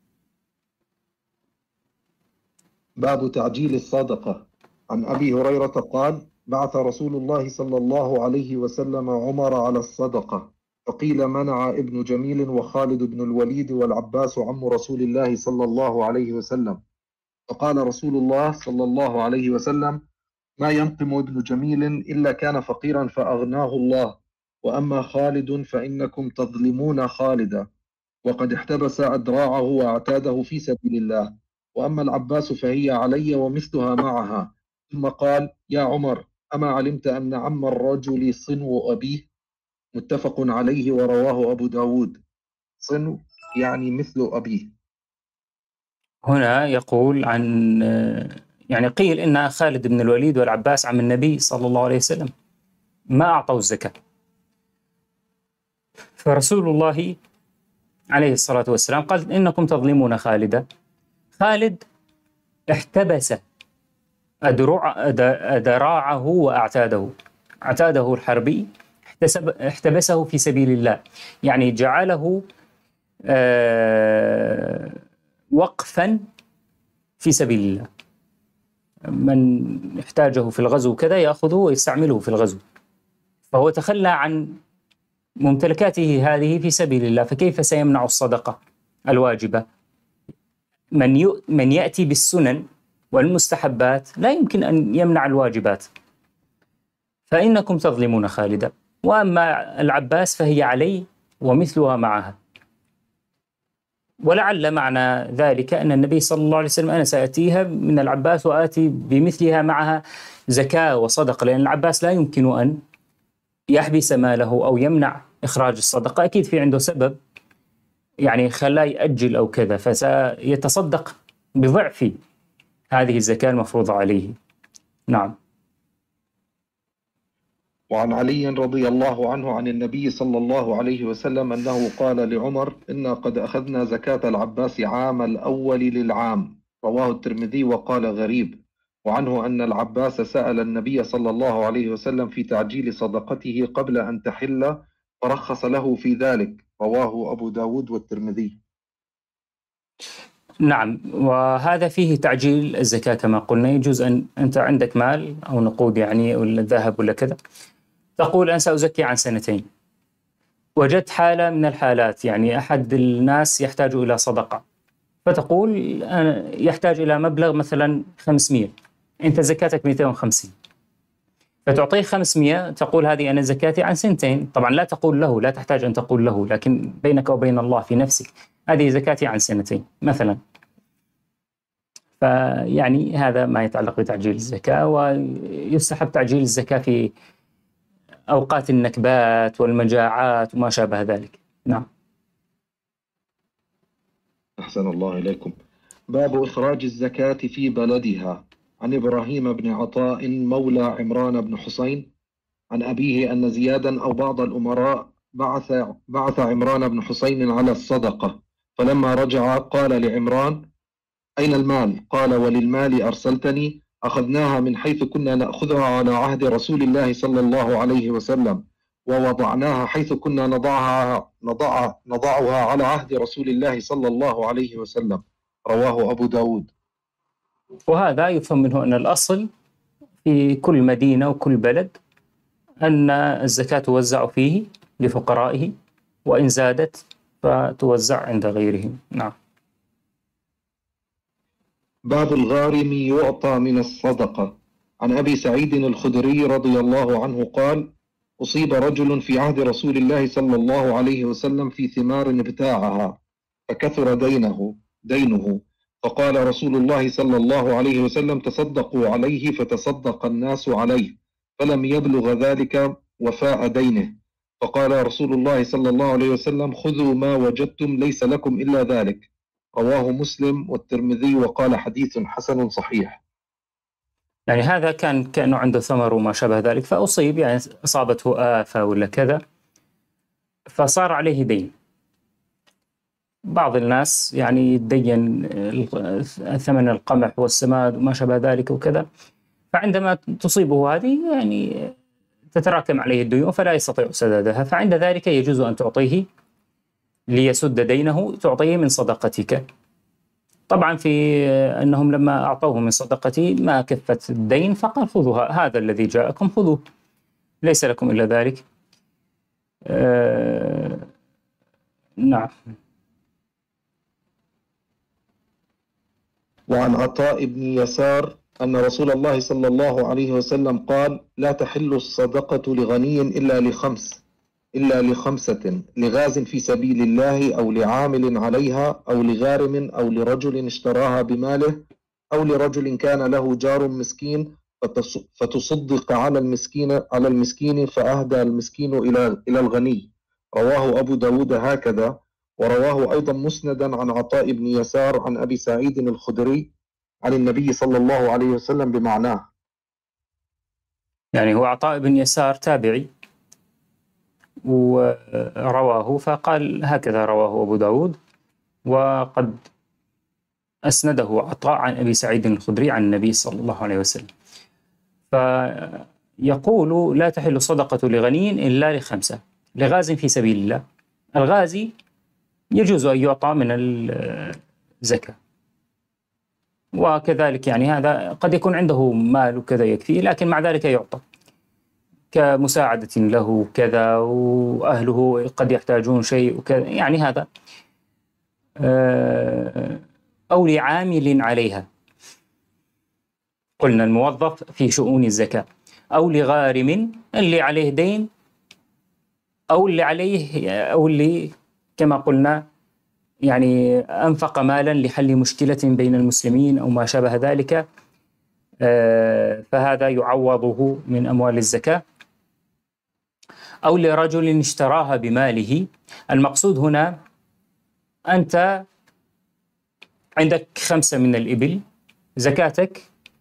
باب تعجيل الصدقة. عن أبي هريرة قال بعث رسول الله صلى الله عليه وسلم عمر على الصدقة، فقيل منع ابن جميل وخالد بن الوليد والعباس عم رسول الله صلى الله عليه وسلم، فقال رسول الله صلى الله عليه وسلم ما ينقم ابن جميل إلا كان فقيرا فأغناه الله، وأما خالد فإنكم تظلمون خالدا وقد احتبس أدراعه وأعتاده في سبيل الله، وأما العباس فهي علي ومثلها معها. ثم قال يا عمر أما علمت أن عم الرجل صنو أبيه؟ متفق عليه ورواه أبو داود. صنو يعني مثل أبيه. هنا يقول عن، يعني قيل إن خالد بن الوليد والعباس عم النبي صلى الله عليه وسلم ما أعطوا الزكاة، فرسول الله عليه الصلاة والسلام قال إنكم تظلمون خالدا. خالد احتبس أدرع أدراعه وأعتاده، عتاده الحربي احتبسه في سبيل الله، يعني جعله آه وقفا في سبيل الله. من احتاجه في الغزو كذا يأخذه ويستعمله في الغزو، فهو تخلى عن ممتلكاته هذه في سبيل الله، فكيف سيمنع الصدقة الواجبة؟ من من يأتي بالسنن والمستحبات لا يمكن أن يمنع الواجبات. فإنكم تظلمون خالدا، وأما العباس فهي علي ومثلها معها. ولعل معنى ذلك أن النبي صلى الله عليه وسلم أنا سأتيها من العباس وآتي بمثلها معها زكاة وصدقة، لأن العباس لا يمكن أن يحبس ماله أو يمنع إخراج الصدقة، أكيد في عنده سبب يعني خلاه يأجل أو كذا، فسيتصدق بضعف هذه الزكاة المفروضة عليه. نعم. وعن علي رضي الله عنه عن النبي صلى الله عليه وسلم أنه قال لعمر: إنا قد أخذنا زكاة العباس عام الأول للعام، رواه الترمذي وقال غريب. وعنه أن العباس سأل النبي صلى الله عليه وسلم في تعجيل صدقته قبل أن تحل فرخص له في ذلك، رواه أبو داود والترمذي. نعم، وهذا فيه تعجيل الزكاة كما قلنا. يجوز أن أنت عندك مال أو نقود يعني ولا ذهب ولا كذا، تقول أنا سأزكي عن سنتين، وجدت حالة من الحالات يعني أحد الناس يحتاج إلى صدقة، فتقول أنا يحتاج إلى مبلغ مثلا خمسمائة، أنت زكاتك مئتين وخمسين، فتعطيه خمسمائة، تقول هذه أنا زكاتي عن سنتين. طبعا لا تقول له، لا تحتاج أن تقول له، لكن بينك وبين الله في نفسك هذه زكاتي عن سنتين مثلا. فيعني هذا ما يتعلق بتعجيل الزكاة، ويستحب تعجيل الزكاة في أوقات النكبات والمجاعات وما شابه ذلك. نعم. أحسن الله إليكم. باب إخراج الزكاة في بلدها. عن إبراهيم بن عطاء مولى عمران بن حسين عن أبيه أن زيادا أو بعض الأمراء بعث, بعث عمران بن حسين على الصدقة، فلما رجع قال لعمران: أين المال؟ قال: وللمال أرسلتني؟ أخذناها من حيث كنا نأخذها على عهد رسول الله صلى الله عليه وسلم، ووضعناها حيث كنا نضعها نضع نضعها على عهد رسول الله صلى الله عليه وسلم، رواه أبو داود. وهذا يفهم منه أن الأصل في كل مدينة وكل بلد أن الزكاة توزع فيه لفقرائه، وإن زادت فتوزع عند غيرهم. نعم. باب الغارم يعطى من الصدقة. عن أبي سعيد الخدري رضي الله عنه قال: أصيب رجل في عهد رسول الله صلى الله عليه وسلم في ثمار ابتاعها فكثر دينه دينه فقال رسول الله صلى الله عليه وسلم: تصدقوا عليه، فتصدق الناس عليه، فلم يبلغ ذلك وفاء دينه، فقال رسول الله صلى الله عليه وسلم: خذوا ما وجدتم، ليس لكم إلا ذلك، رواه مسلم والترمذي وقال حديث حسن صحيح. يعني هذا كان كأنه عنده ثمر وما شابه ذلك، فأصيب يعني أصابته آفة ولا كذا، فصار عليه دين. بعض الناس يعني يدين ثمن القمح والسماد وما شابه ذلك وكذا، فعندما تصيبه هذه يعني تتراكم عليه الديون فلا يستطيع سدادها، فعند ذلك يجوز أن تعطيه ليسد دينه، تعطيه من صدقتك. طبعا في أنهم لما أعطوه من صدقتي ما كفت الدين، فقال خذوا هذا الذي جاءكم خذوه، ليس لكم إلا ذلك. آه نعم. وعن عطاء بن يسار أن رسول الله صلى الله عليه وسلم قال: لا تحل الصدقة لغني إلا لخمس إلا لخمسة: لغاز في سبيل الله، أو لعامل عليها، أو لغارم، أو لرجل اشتراها بماله، أو لرجل كان له جار مسكين فتصدق على المسكين على المسكين فأهدى المسكين إلى إلى الغني. رواه أبو داود هكذا، ورواه أيضا مسندا عن عطاء بن يسار عن أبي سعيد الخدري عن النبي صلى الله عليه وسلم بمعناه. يعني هو عطاء بن يسار تابعي ورواه، فقال هكذا رواه أبو داود، وقد أسنده عطاء عن أبي سعيد الخدري عن النبي صلى الله عليه وسلم. فيقول: لا تحل صدقة لغني إلا لخمسة: لغاز في سبيل الله. الغازي يجوز أن يعطى من الزكاة، وكذلك يعني هذا قد يكون عنده مال وكذا يكفي، لكن مع ذلك يعطى كمساعدة له كذا، وأهله قد يحتاجون شيء وكذا، يعني هذا. أو لعامل عليها، قلنا الموظف في شؤون الزكاة. أو لغارم، اللي عليه دين، أو اللي عليه أو اللي كما قلنا يعني أنفق مالا لحل مشكلة بين المسلمين أو ما شابه ذلك، فهذا يعوضه من أموال الزكاة. أو لرجل اشتراها بماله. المقصود هنا أنت عندك خمسة من الإبل، زكاتك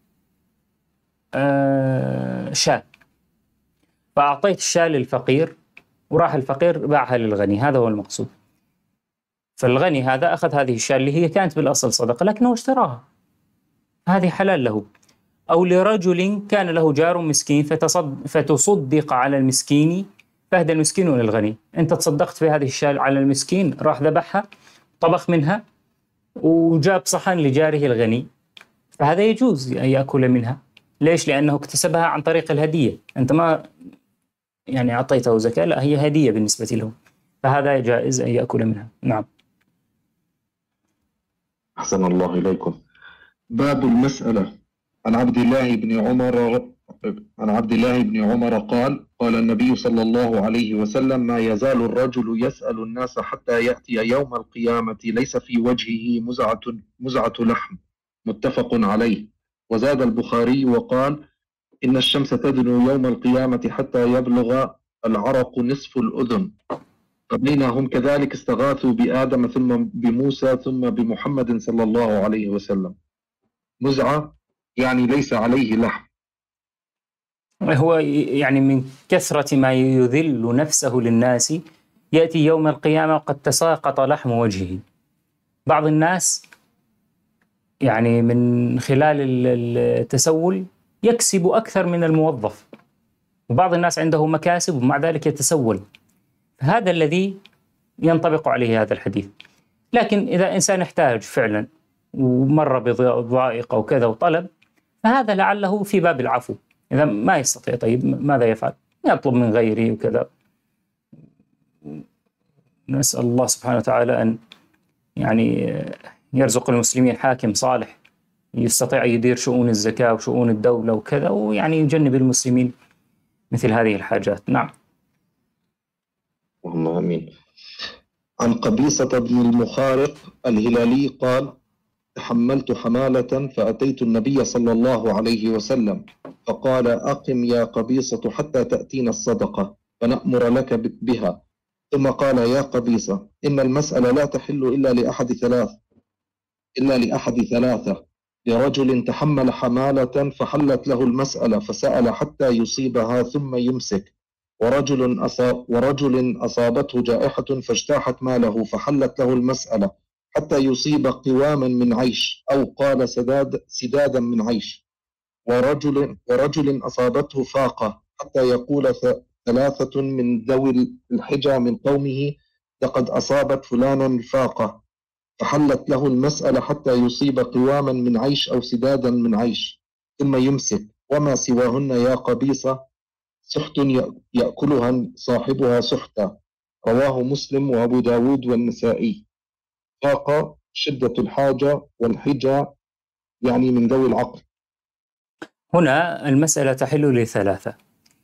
شاة، فأعطيت الشاة للفقير وراح الفقير باعها للغني، هذا هو المقصود. فالغني هذا أخذ هذه الشاة اللي هي كانت بالأصل صدقة لكنه اشتراها، هذه حلال له. أو لرجل كان له جار مسكين فتصد فتصدق على المسكين فهدى المسكين للغني. أنت تصدقت في هذه الشاة على المسكين، راح ذبحها طبخ منها وجاب صحن لجاره الغني، فهذا يجوز أن يأكل منها. ليش؟ لأنه اكتسبها عن طريق الهدية، أنت ما يعني أعطيته زكاة، لا، هي هدية بالنسبة له، فهذا جائز أن يأكل منها. نعم. أحسن الله إليكم. باب المسألة. عن عبد الله بن عمر عن عبد الله بن عمر قال: قال النبي صلى الله عليه وسلم: ما يزال الرجل يسأل الناس حتى يأتي يوم القيامة ليس في وجهه مزعة مزعة لحم. متفق عليه. وزاد البخاري وقال: إن الشمس تدنو يوم القيامة حتى يبلغ العرق نصف الأذن. فبينهم كذلك استغاثوا بآدم ثم بموسى ثم بمحمد صلى الله عليه وسلم. مزعة يعني ليس عليه لحم. هو يعني من كثرة ما يذل نفسه للناس يأتي يوم القيامة وقد تساقط لحم وجهه. بعض الناس يعني من خلال التسول يكسب أكثر من الموظف، وبعض الناس عنده مكاسب ومع ذلك يتسول، هذا الذي ينطبق عليه هذا الحديث. لكن إذا إنسان احتاج فعلا ومر بضائق أو كذا وطلب، فهذا لعله في باب العفو. إذا ما يستطيع، طيب ماذا يفعل؟ يطلب من غيره وكذا. نسأل الله سبحانه وتعالى أن يعني يرزق المسلمين حاكم صالح يستطيع يدير شؤون الزكاة وشؤون الدولة وكذا، ويعني يجنب المسلمين مثل هذه الحاجات. نعم. اللهم آمين. عن قبيصة بن المخارق الهلالي قال: تحملت حمالة فأتيت النبي صلى الله عليه وسلم فقال: أقم يا قبيصة حتى تأتينا الصدقة فنأمر لك بها. ثم قال: يا قبيصة، إن المسألة لا تحل إلا لأحد ثلاث إلا لأحد ثلاثة: لرجل تحمل حمالة فحلت له المسألة فسأل حتى يصيبها ثم يمسك، ورجل أصاب ورجل أصابته جائحة فاجتاحت ماله فحلت له المسألة حتى يصيب قواما من عيش، أو قال سداد سدادا من عيش، ورجل ورجل أصابته فاقة حتى يقول ثلاثة من ذوي الحجى من قومه: لقد أصابت فلانا الفاقة، فحلت له المسألة حتى يصيب قواما من عيش أو سدادا من عيش ثم يمسك. وما سواهن يا قبيصة سحت يأكلها صاحبها سحتا. رواه مسلم وأبو داود والنسائي. فاقة شدة الحاجة، والحجى يعني من ذوي العقل. هنا المسألة تحل لثلاثة: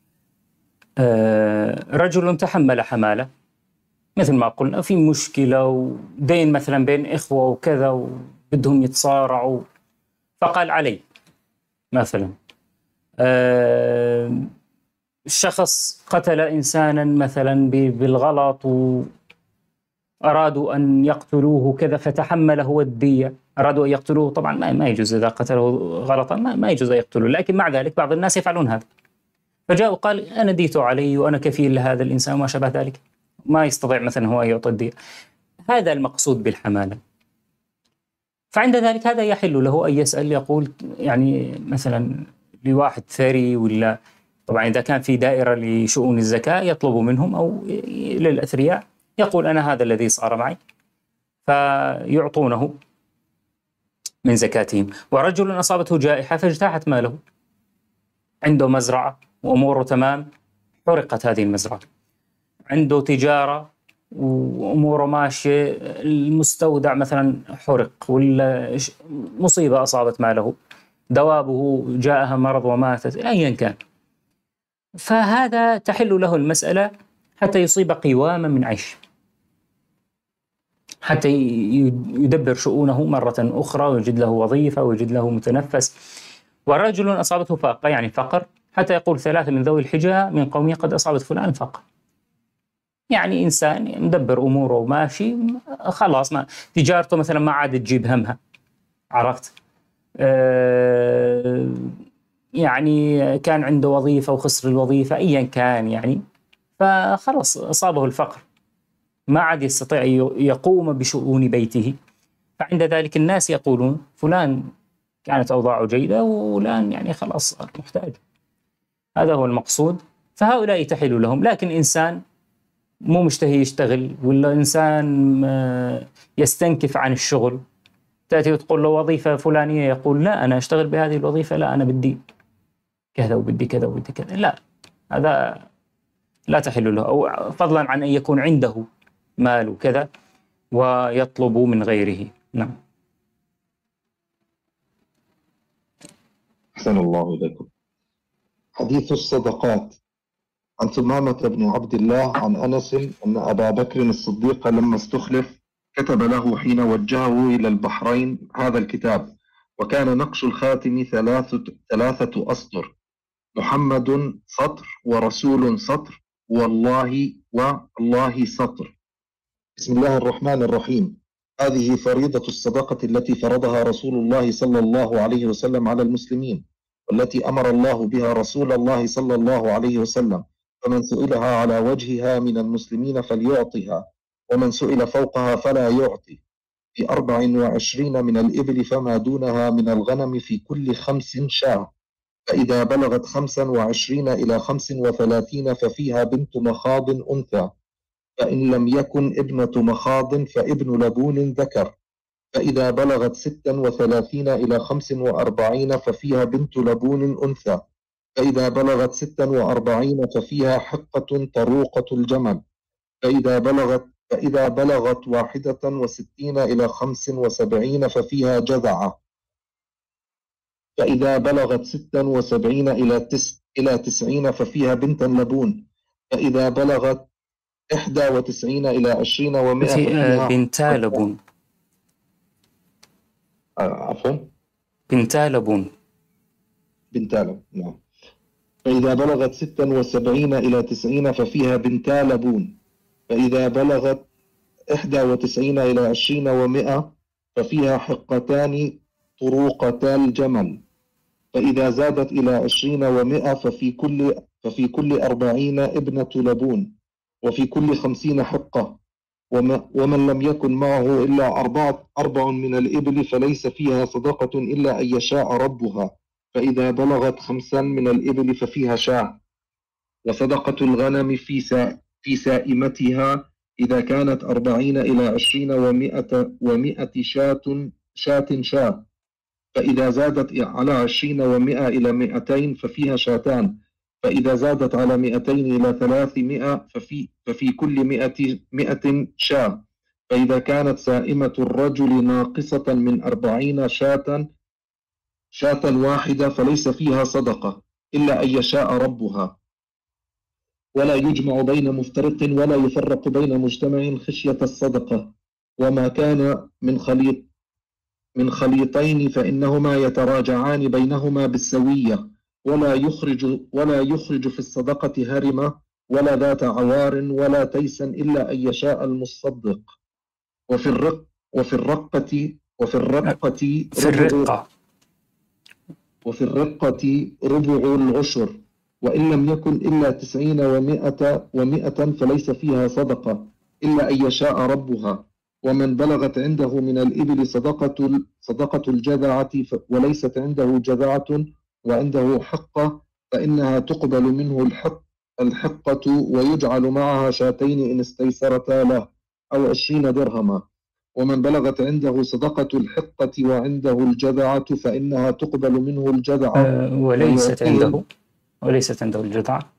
آه رجل تحمل حمالة مثل ما قلنا في مشكلة ودين مثلا بين إخوة وكذا وبدهم يتصارعوا، فقال علي مثلا شخص قتل إنسانا مثلا بالغلط وأرادوا أن يقتلوه كذا فتحمل هو الدية، أرادوا أن يقتلوه، طبعا ما يجوز إذا قتله غلطا ما يجوز أن يقتلوه، لكن مع ذلك بعض الناس يفعلون هذا، فجاء وقال أنا ديت علي وأنا كفيل لهذا الإنسان وما شابه ذلك، ما يستطيع مثلا هو يعطي الدية. هذا المقصود بالحمالة. فعند ذلك هذا يحل له أن يسأل، يقول يعني مثلا لواحد ثري ولا، طبعا إذا كان في دائرة لشؤون الزكاة يطلب منهم، أو للأثرياء يقول أنا هذا الذي صار معي، فيعطونه من زكاتهم. ورجل أصابته جائحة فاجتاحت ماله، عنده مزرعة وأموره تمام، حرقت هذه المزرعة. عنده تجارة وأموره ماشية، المستودع مثلا حرق، ولا مصيبة أصابت ماله، دوابه جاءها مرض وماتت، أيا كان، فهذا تحل له المسألة حتى يصيب قوامًا من عيش، حتى يدبر شؤونه مرة أخرى ويجد له وظيفة ويجد له متنفس. ورجل أصابته فاقة يعني فقر، حتى يقول ثلاثة من ذوي الحجة من قومي قد أصابت فلان فقر، يعني إنسان مدبر أموره وماشي خلاص، ما تجارته مثلا ما عاد تجيب همها، عرفت؟ أه يعني كان عنده وظيفة وخسر الوظيفة أيا كان يعني، فخلاص أصابه الفقر، ما عاد يستطيع يقوم بشؤون بيته. فعند ذلك الناس يقولون فلان كانت أوضاعه جيدة وفلان يعني خلاص محتاج. هذا هو المقصود. فهؤلاء تحل لهم. لكن إنسان مو مشتهي يشتغل، ولا إنسان يستنكف عن الشغل، تأتي وتقول له وظيفة فلانية يقول لا أنا أشتغل بهذه الوظيفة، لا أنا بدي كذا وبدي كذا وبدي كذا، لا، هذا لا تحل له. أو فضلا عن أن يكون عنده مال وكذا ويطلب من غيره. نعم. أحسن الله إليكم. حديث الصدقات. عن ثمامة بن عبد الله عن أنس أن أبا بكر الصديق لما استخلف كتب له حين وجهه إلى البحرين هذا الكتاب، وكان نقش الخاتم ثلاثة, ثلاثة أسطر، محمد سطر ورسول سطر والله والله سطر. بسم الله الرحمن الرحيم. هذه فريضة الصدقة التي فرضها رسول الله صلى الله عليه وسلم على المسلمين، والتي أمر الله بها رسول الله صلى الله عليه وسلم، فمن سئلها على وجهها من المسلمين فليعطها، ومن سئل فوقها فلا يعطي، في أربع وعشرين من الإبل فما دونها من الغنم في كل خمس شاة، فإذا بلغت خمسا وعشرين إلى خمس وثلاثين ففيها بنت مخاض أنثى، فإن لم يكن ابنة مخاض فابن لبون ذكر، فإذا بلغت ستا وثلاثين إلى خمس وأربعين ففيها بنت لبون أنثى، فإذا بلغت ستا وأربعين ففيها حقة طروقة الجمل، فإذا بلغت فإذا بلغت واحدة وستين إلى خمس وسبعين ففيها جذعة، فإذا بلغت ستا وسبعين إلى تس إلى تسعين ففيها بنت لبون، فإذا بلغت إحدى وتسعين إلى عشرين ومئة ففيها بنتا لبون. عفوا بنتا لبون. بنتا لبون، نعم. فإذا بلغت ستا وسبعين إلى تسعين ففيها بنتا لبون، فإذا بلغت إحدى وتسعين إلى عشرين ومئة ففيها حقتان طروقتا الجمل، فإذا زادت إلى عشرين ومئة ففي كل ففي كل أربعين ابنة لبون، وفي كل خمسين حقة، ومن لم يكن معه إلا أربعة أربع من الإبل فليس فيها صدقة إلا أن يشاء ربها، فإذا بلغت خمسا من الإبل ففيها شاة. وصدقة الغنم في سا في سائمتها إذا كانت أربعين إلى عشرين ومئة ومئة شاة شاة شاة، فإذا زادت على عشرين ومئة إلى مئتين ففيها شاتان، فإذا زادت على مئتين إلى ثلاثمائة ففي, ففي كل مئة, مئة شاة، فإذا كانت سائمة الرجل ناقصة من أربعين شاة شاة واحدة فليس فيها صدقة إلا أن يشاء ربها، ولا يجمع بين مفترق ولا يفرق بين مجتمع خشية الصدقة. وما كان من خليط من خليطين فإنهما يتراجعان بينهما بالسوية، ولا يخرج ولا يخرج في الصدقة هرمة ولا ذات عوار ولا تيسا إلا أن يشاء المصدق. وفي الرق وفي الرقة وفي الرقة في ربع الرقة. وفي الرقة ربع العشر، وإن لم يكن إلا تسعين ومائة ومائة فليس فيها صدقة إلا أن يشاء ربها. ومن بلغت عنده من الإبل صدقة صدقة الجذعة وليست عنده جذعة وعنده حقة فإنها تقبل منه الحق الحقة ويجعل معها شاتين إن استيسرتا له أو عشرين درهما. ومن بلغت عنده صدقة الحقة وعنده الجذعة فإنها تقبل منه الجذعة أه وليست عنده وليست عنده الجذعة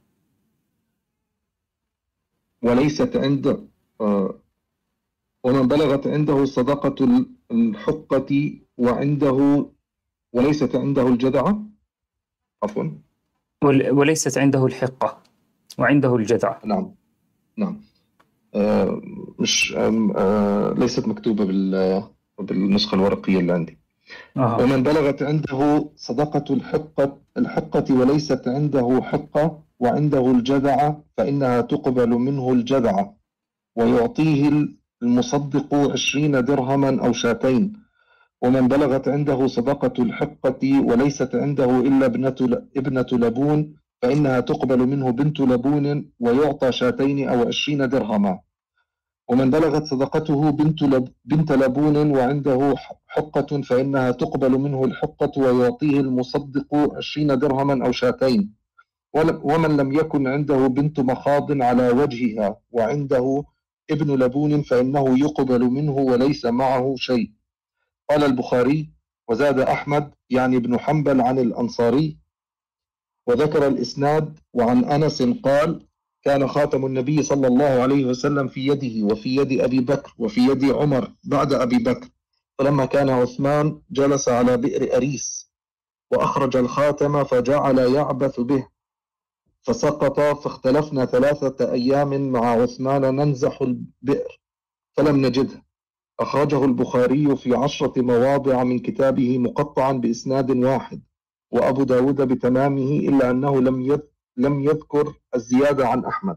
وليست عنده آه ومن بلغت عنده صدقة الحقة وعنده وليست عنده الجذعة عفوا وليست عنده الحقة وعنده الجذعة. نعم نعم آه مش آه ليست مكتوبة بالنسخة الورقية اللي عندي. آه. ومن بلغت عنده صدقة الحقة الحقة وليست عنده حقة وعنده الجذعة فإنها تقبل منه الجذعة ويعطيه المصدق عشرين درهما أو شاتين. ومن بلغت عنده صدقة الحقة وليست عنده إلا ابنة ابنة لبون فإنها تقبل منه بنت لبون ويعطى شاتين أو عشرين درهما. ومن بلغت صدقته بنت لب بنت لبون وعنده حقة فإنها تقبل منه الحقة ويعطيه المصدق عشرين درهما أو شاتين. ومن لم يكن عنده بنت مخاض على وجهها وعنده ابن لبون فإنه يقبل منه وليس معه شيء. قال البخاري: وزاد أحمد يعني ابن حنبل عن الأنصاري. وذكر الإسناد وعن أنس قال: كان خاتم النبي صلى الله عليه وسلم في يده وفي يد أبي بكر وفي يد عمر بعد أبي بكر، فلما كان عثمان جلس على بئر أريس وأخرج الخاتم فجعل يعبث به فسقط، فاختلفنا ثلاثة أيام مع عثمان ننزح البئر فلم نجده. أخرجه البخاري في عشرة مواضع من كتابه مقطعا بإسناد واحد، وأبو داود بتمامه، إلا أنه لم لم يذكر الزيادة عن أحمد.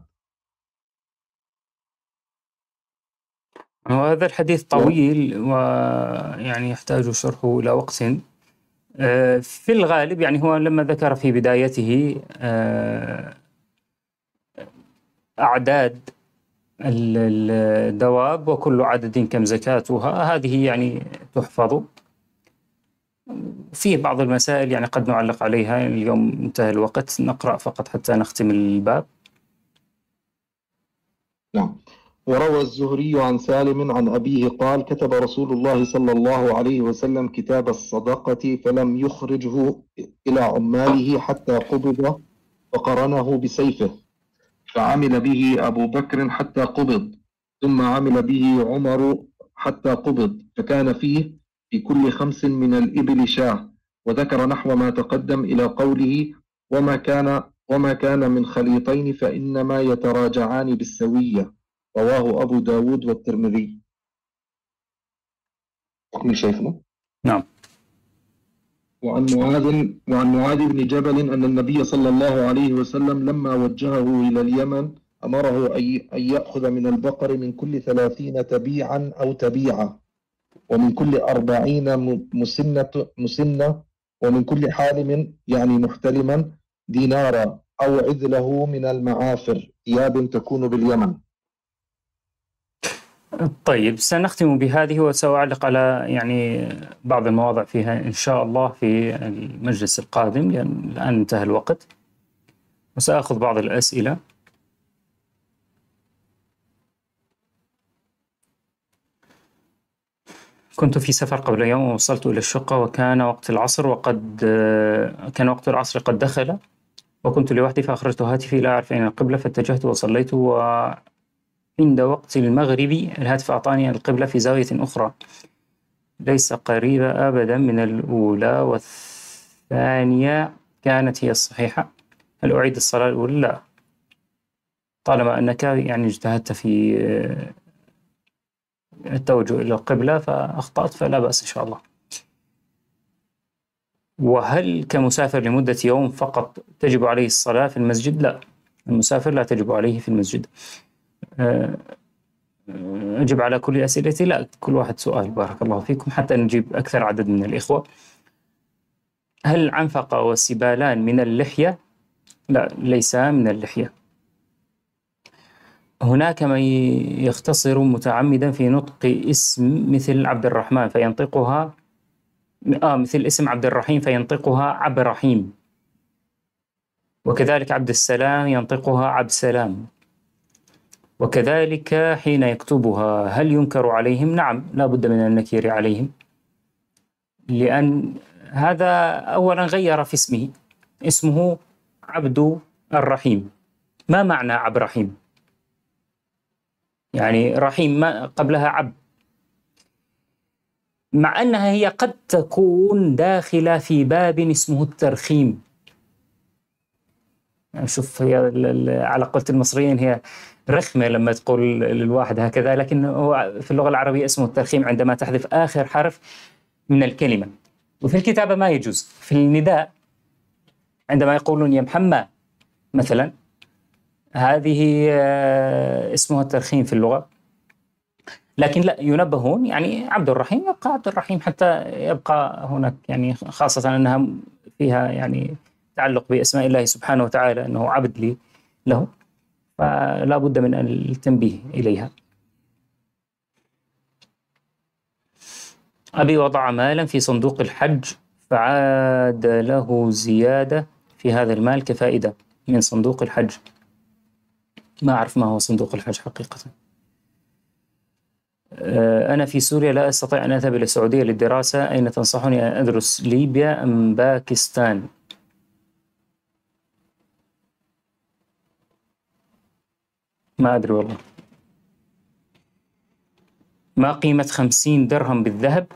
وهذا الحديث طويل ويعني يحتاج شرحه إلى وقت. في الغالب يعني هو لما ذكر في بدايته أعداد الدواب وكل عدد كم زكاتها، هذه يعني تحفظ. فيه بعض المسائل يعني قد نعلق عليها، اليوم انتهى الوقت، نقرأ فقط حتى نختم الباب. نعم. وروى الزهري عن سالم عن أبيه قال: كتب رسول الله صلى الله عليه وسلم كتاب الصدقة فلم يخرجه إلى عماله حتى قبض فقرنه بسيفه، فعمل به أبو بكر حتى قبض، ثم عمل به عمر حتى قبض، فكان فيه في كل خمس من الإبل شاة. وذكر نحو ما تقدم إلى قوله: وما كان وما كان من خليطين فإنما يتراجعان بالسوية. رواه أبو داود والترمذي. أكمل شيخنا. نعم. وعن معاذ وعن معاذ بن جبل أن النبي صلى الله عليه وسلم لما وجهه إلى اليمن أمره أن يأخذ من البقر من كل ثلاثين تبيعا أو تبيعة، ومن كل أربعين مسنة مسنة، ومن كل حالم يعني محتلما دينارا أو عذله من المعافر، ثياب تكون باليمن. طيب، سنختم بهذه وسأعلق على يعني بعض المواضع فيها إن شاء الله في المجلس القادم، لأن الآن انتهى الوقت، وسأخذ بعض الأسئلة. كنت في سفر قبل يوم ووصلت إلى الشقة وكان وقت العصر وقد كان وقت العصر قد دخل، وكنت لوحدي، فأخرجت هاتفي لا أعرف أين القبلة، فاتجهت وصليت، وعند وقت المغرب الهاتف أعطاني القبلة في زاوية أخرى ليس قريبة أبدا من الأولى، والثانية كانت هي الصحيحة. هل أعيد الصلاة الأولى؟ لا، طالما أنك يعني اجتهدت في التوجه إلى القبلة فأخطأت فلا بأس إن شاء الله. وهل كمسافر لمدة يوم فقط تجب عليه الصلاة في المسجد؟ لا، المسافر لا تجب عليه في المسجد. أجب على كل أسئلتي؟ لا، كل واحد سؤال. بارك الله فيكم حتى نجيب أكثر عدد من الإخوة. هل العنفقة والسبالان من اللحية؟ لا، ليس من اللحية. هناك من يختصر متعمدا في نطق اسم مثل عبد الرحمن فينطقها آه مثل اسم عبد الرحيم فينطقها عبد الرحيم، وكذلك عبد السلام ينطقها عبد سلام، وكذلك حين يكتبها. هل ينكر عليهم؟ نعم، لا بد من النكير عليهم، لأن هذا أولا غير في اسمه، اسمه عبد الرحيم. ما معنى عبد الرحيم؟ يعني رحيم ما قبلها عبد، مع أنها هي قد تكون داخلة في باب اسمه الترخيم. شوف، هي على قولة المصريين هي رخمة لما تقول للواحد هكذا، لكن هو في اللغة العربية اسمه الترخيم عندما تحذف آخر حرف من الكلمة. وفي الكتابة ما يجوز. في النداء عندما يقولون يا محمد مثلا، هذه اسمها الترخيم في اللغة، لكن لا، ينبهون يعني عبد الرحيم يبقى عبد الرحيم حتى يبقى هناك، يعني خاصة أنها فيها يعني تعلق بأسماء الله سبحانه وتعالى أنه عبد لي له، فلا بد من التنبيه إليها. أبي وضع مالا في صندوق الحج فعاد له زيادة في هذا المال كفائدة من صندوق الحج. ما أعرف ما هو صندوق الحج حقيقة. أنا في سوريا لا أستطيع أن أذهب إلى السعودية للدراسة، أين تنصحني أن أدرس، ليبيا أم باكستان؟ ما أدري والله. ما قيمة خمسين درهم بالذهب؟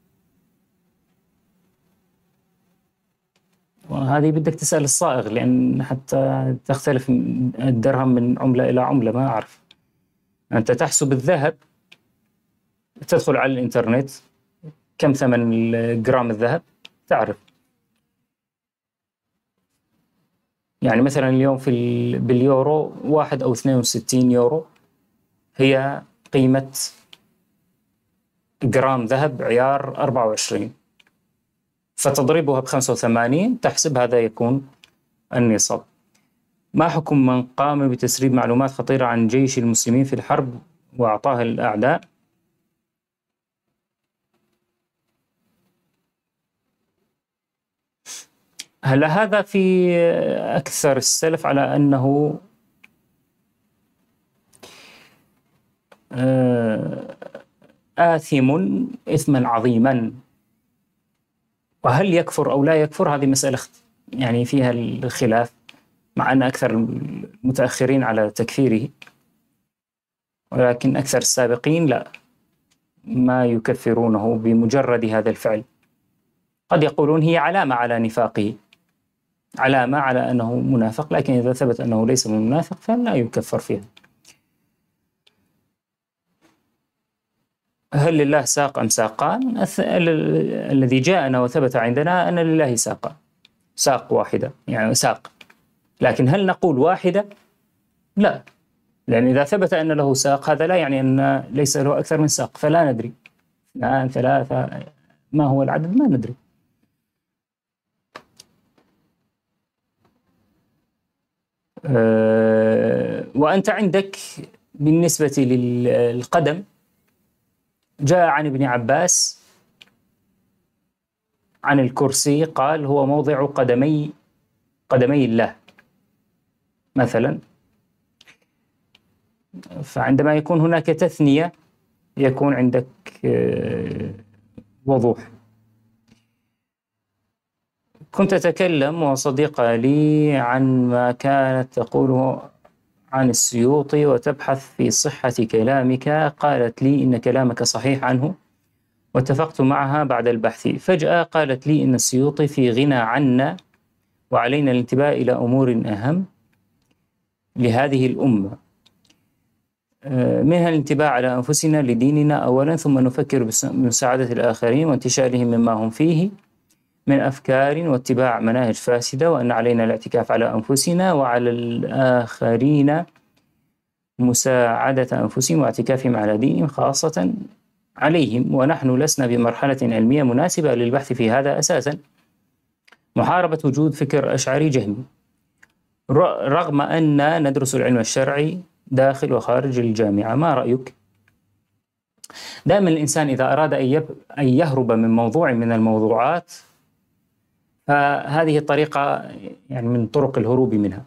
وهذه بدك تسأل الصائغ، لأن حتى تختلف الدرهم من عملة إلى عملة. ما أعرف. أنت تحسب الذهب، تدخل على الإنترنت كم ثمن جرام الذهب تعرف. يعني مثلا اليوم في باليورو واحد أو اثنين وستين يورو هي قيمة جرام ذهب عيار أربعة وعشرين، فتضربها بخمسة وثمانين تحسب هذا يكون النصاب. ما حكم من قام بتسريب معلومات خطيرة عن جيش المسلمين في الحرب وأعطاها الأعداء؟ هلا هذا في أكثر السلف على أنه آثم إثما عظيما، وهل يكفر أو لا يكفر هذه مسألة يعني فيها الخلاف، مع أن أكثر المتأخرين على تكفيره، ولكن أكثر السابقين لا، ما يكفرونه بمجرد هذا الفعل. قد يقولون هي علامة على نفاقه، علامة على أنه منافق، لكن إذا ثبت أنه ليس من منافق فلا يكفر فيها. هل لله ساق أم ساقان؟ الذي جاءنا وثبت عندنا أن لله ساقا، ساق واحدة يعني ساق، لكن هل نقول واحدة؟ لا، لأن إذا ثبت أن له ساق هذا لا يعني أن ليس له أكثر من ساق، فلا ندري الآن ثلاثة ما هو العدد ما ندري. أه وأنت عندك بالنسبة للقدم جاء عن ابن عباس عن الكرسي قال هو موضع قدمي قدمي الله مثلا، فعندما يكون هناك تثنية يكون عندك وضوح. كنت أتكلم وصديقة لي عن ما كانت تقوله عن السيوطي وتبحث في صحة كلامك، قالت لي إن كلامك صحيح عنه واتفقت معها بعد البحث. فجأة قالت لي إن السيوطي في غنى عنا وعلينا الانتباه إلى أمور أهم لهذه الأمة، منها الانتباه على أنفسنا لديننا أولا، ثم نفكر بمساعدة الآخرين وانتشالهم مما هم فيه، من أفكار واتباع مناهج فاسدة، وأن علينا الاعتكاف على أنفسنا وعلى الآخرين مساعدة أنفسهم واعتكافهم على دينهم خاصة عليهم، ونحن لسنا بمرحلة علمية مناسبة للبحث في هذا أساسا. محاربة وجود فكر أشعري جهمي، رغم أن ندرس العلم الشرعي داخل وخارج الجامعة. ما رأيك؟ دائما الإنسان إذا أراد أن يهرب من موضوع من الموضوعات فهذه الطريقة يعني من طرق الهروب منها.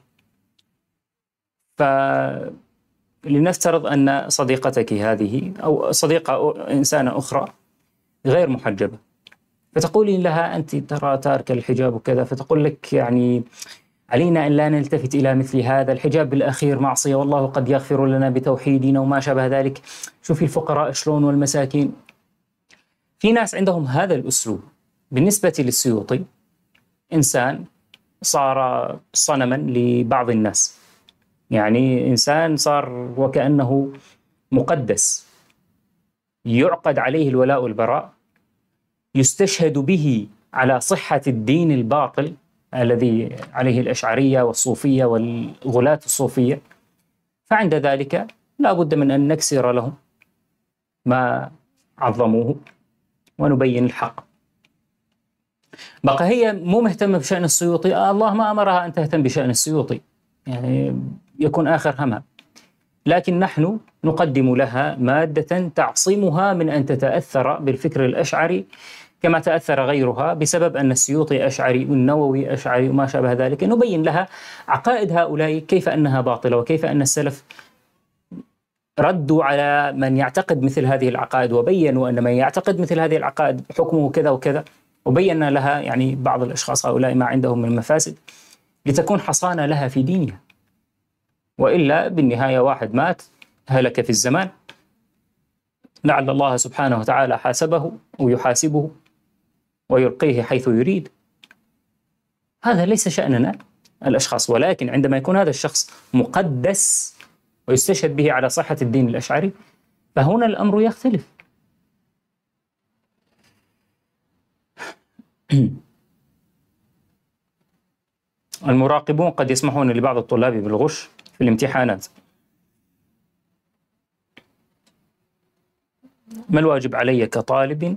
فلنفترض أن صديقتك هذه أو صديقة إنسانة أخرى غير محجبة، فتقولي لها أنت ترى تارك الحجاب وكذا، فتقول لك يعني علينا أن لا نلتفت إلى مثل هذا، الحجاب بالأخير معصية والله قد يغفر لنا بتوحيدنا وما شابه ذلك، شوفي الفقراء شلون والمساكين. في ناس عندهم هذا الأسلوب. بالنسبة للسيوطي إنسان صار صنما لبعض الناس، يعني إنسان صار وكأنه مقدس، يعقد عليه الولاء والبراء، يستشهد به على صحة الدين الباطل الذي عليه الأشعرية والصوفية والغلاة الصوفية. فعند ذلك لا بد من أن نكسر لهم ما عظموه ونبين الحق. بقى هي مو مهتمة بشأن السيوطي، آه الله ما أمرها أن تهتم بشأن السيوطي، يعني يكون آخر همها، لكن نحن نقدم لها مادة تعصمها من أن تتأثر بالفكر الأشعري كما تأثر غيرها بسبب أن السيوطي أشعري والنووي أشعري وما شابه ذلك. نبين لها عقائد هؤلاء كيف أنها باطلة، وكيف أن السلف ردوا على من يعتقد مثل هذه العقائد، وبينوا أن من يعتقد مثل هذه العقائد حكمه كذا وكذا، وبينا لها يعني بعض الأشخاص هؤلاء ما عندهم من مفاسد لتكون حصانة لها في دينها. وإلا بالنهاية واحد مات هلك في الزمان، لعل الله سبحانه وتعالى حاسبه ويحاسبه ويلقيه حيث يريد. هذا ليس شأننا الأشخاص، ولكن عندما يكون هذا الشخص مقدس ويستشهد به على صحة الدين الأشعري فهنا الأمر يختلف. المراقبون قد يسمحون لبعض الطلاب بالغش في الامتحانات. ما الواجب علي كطالب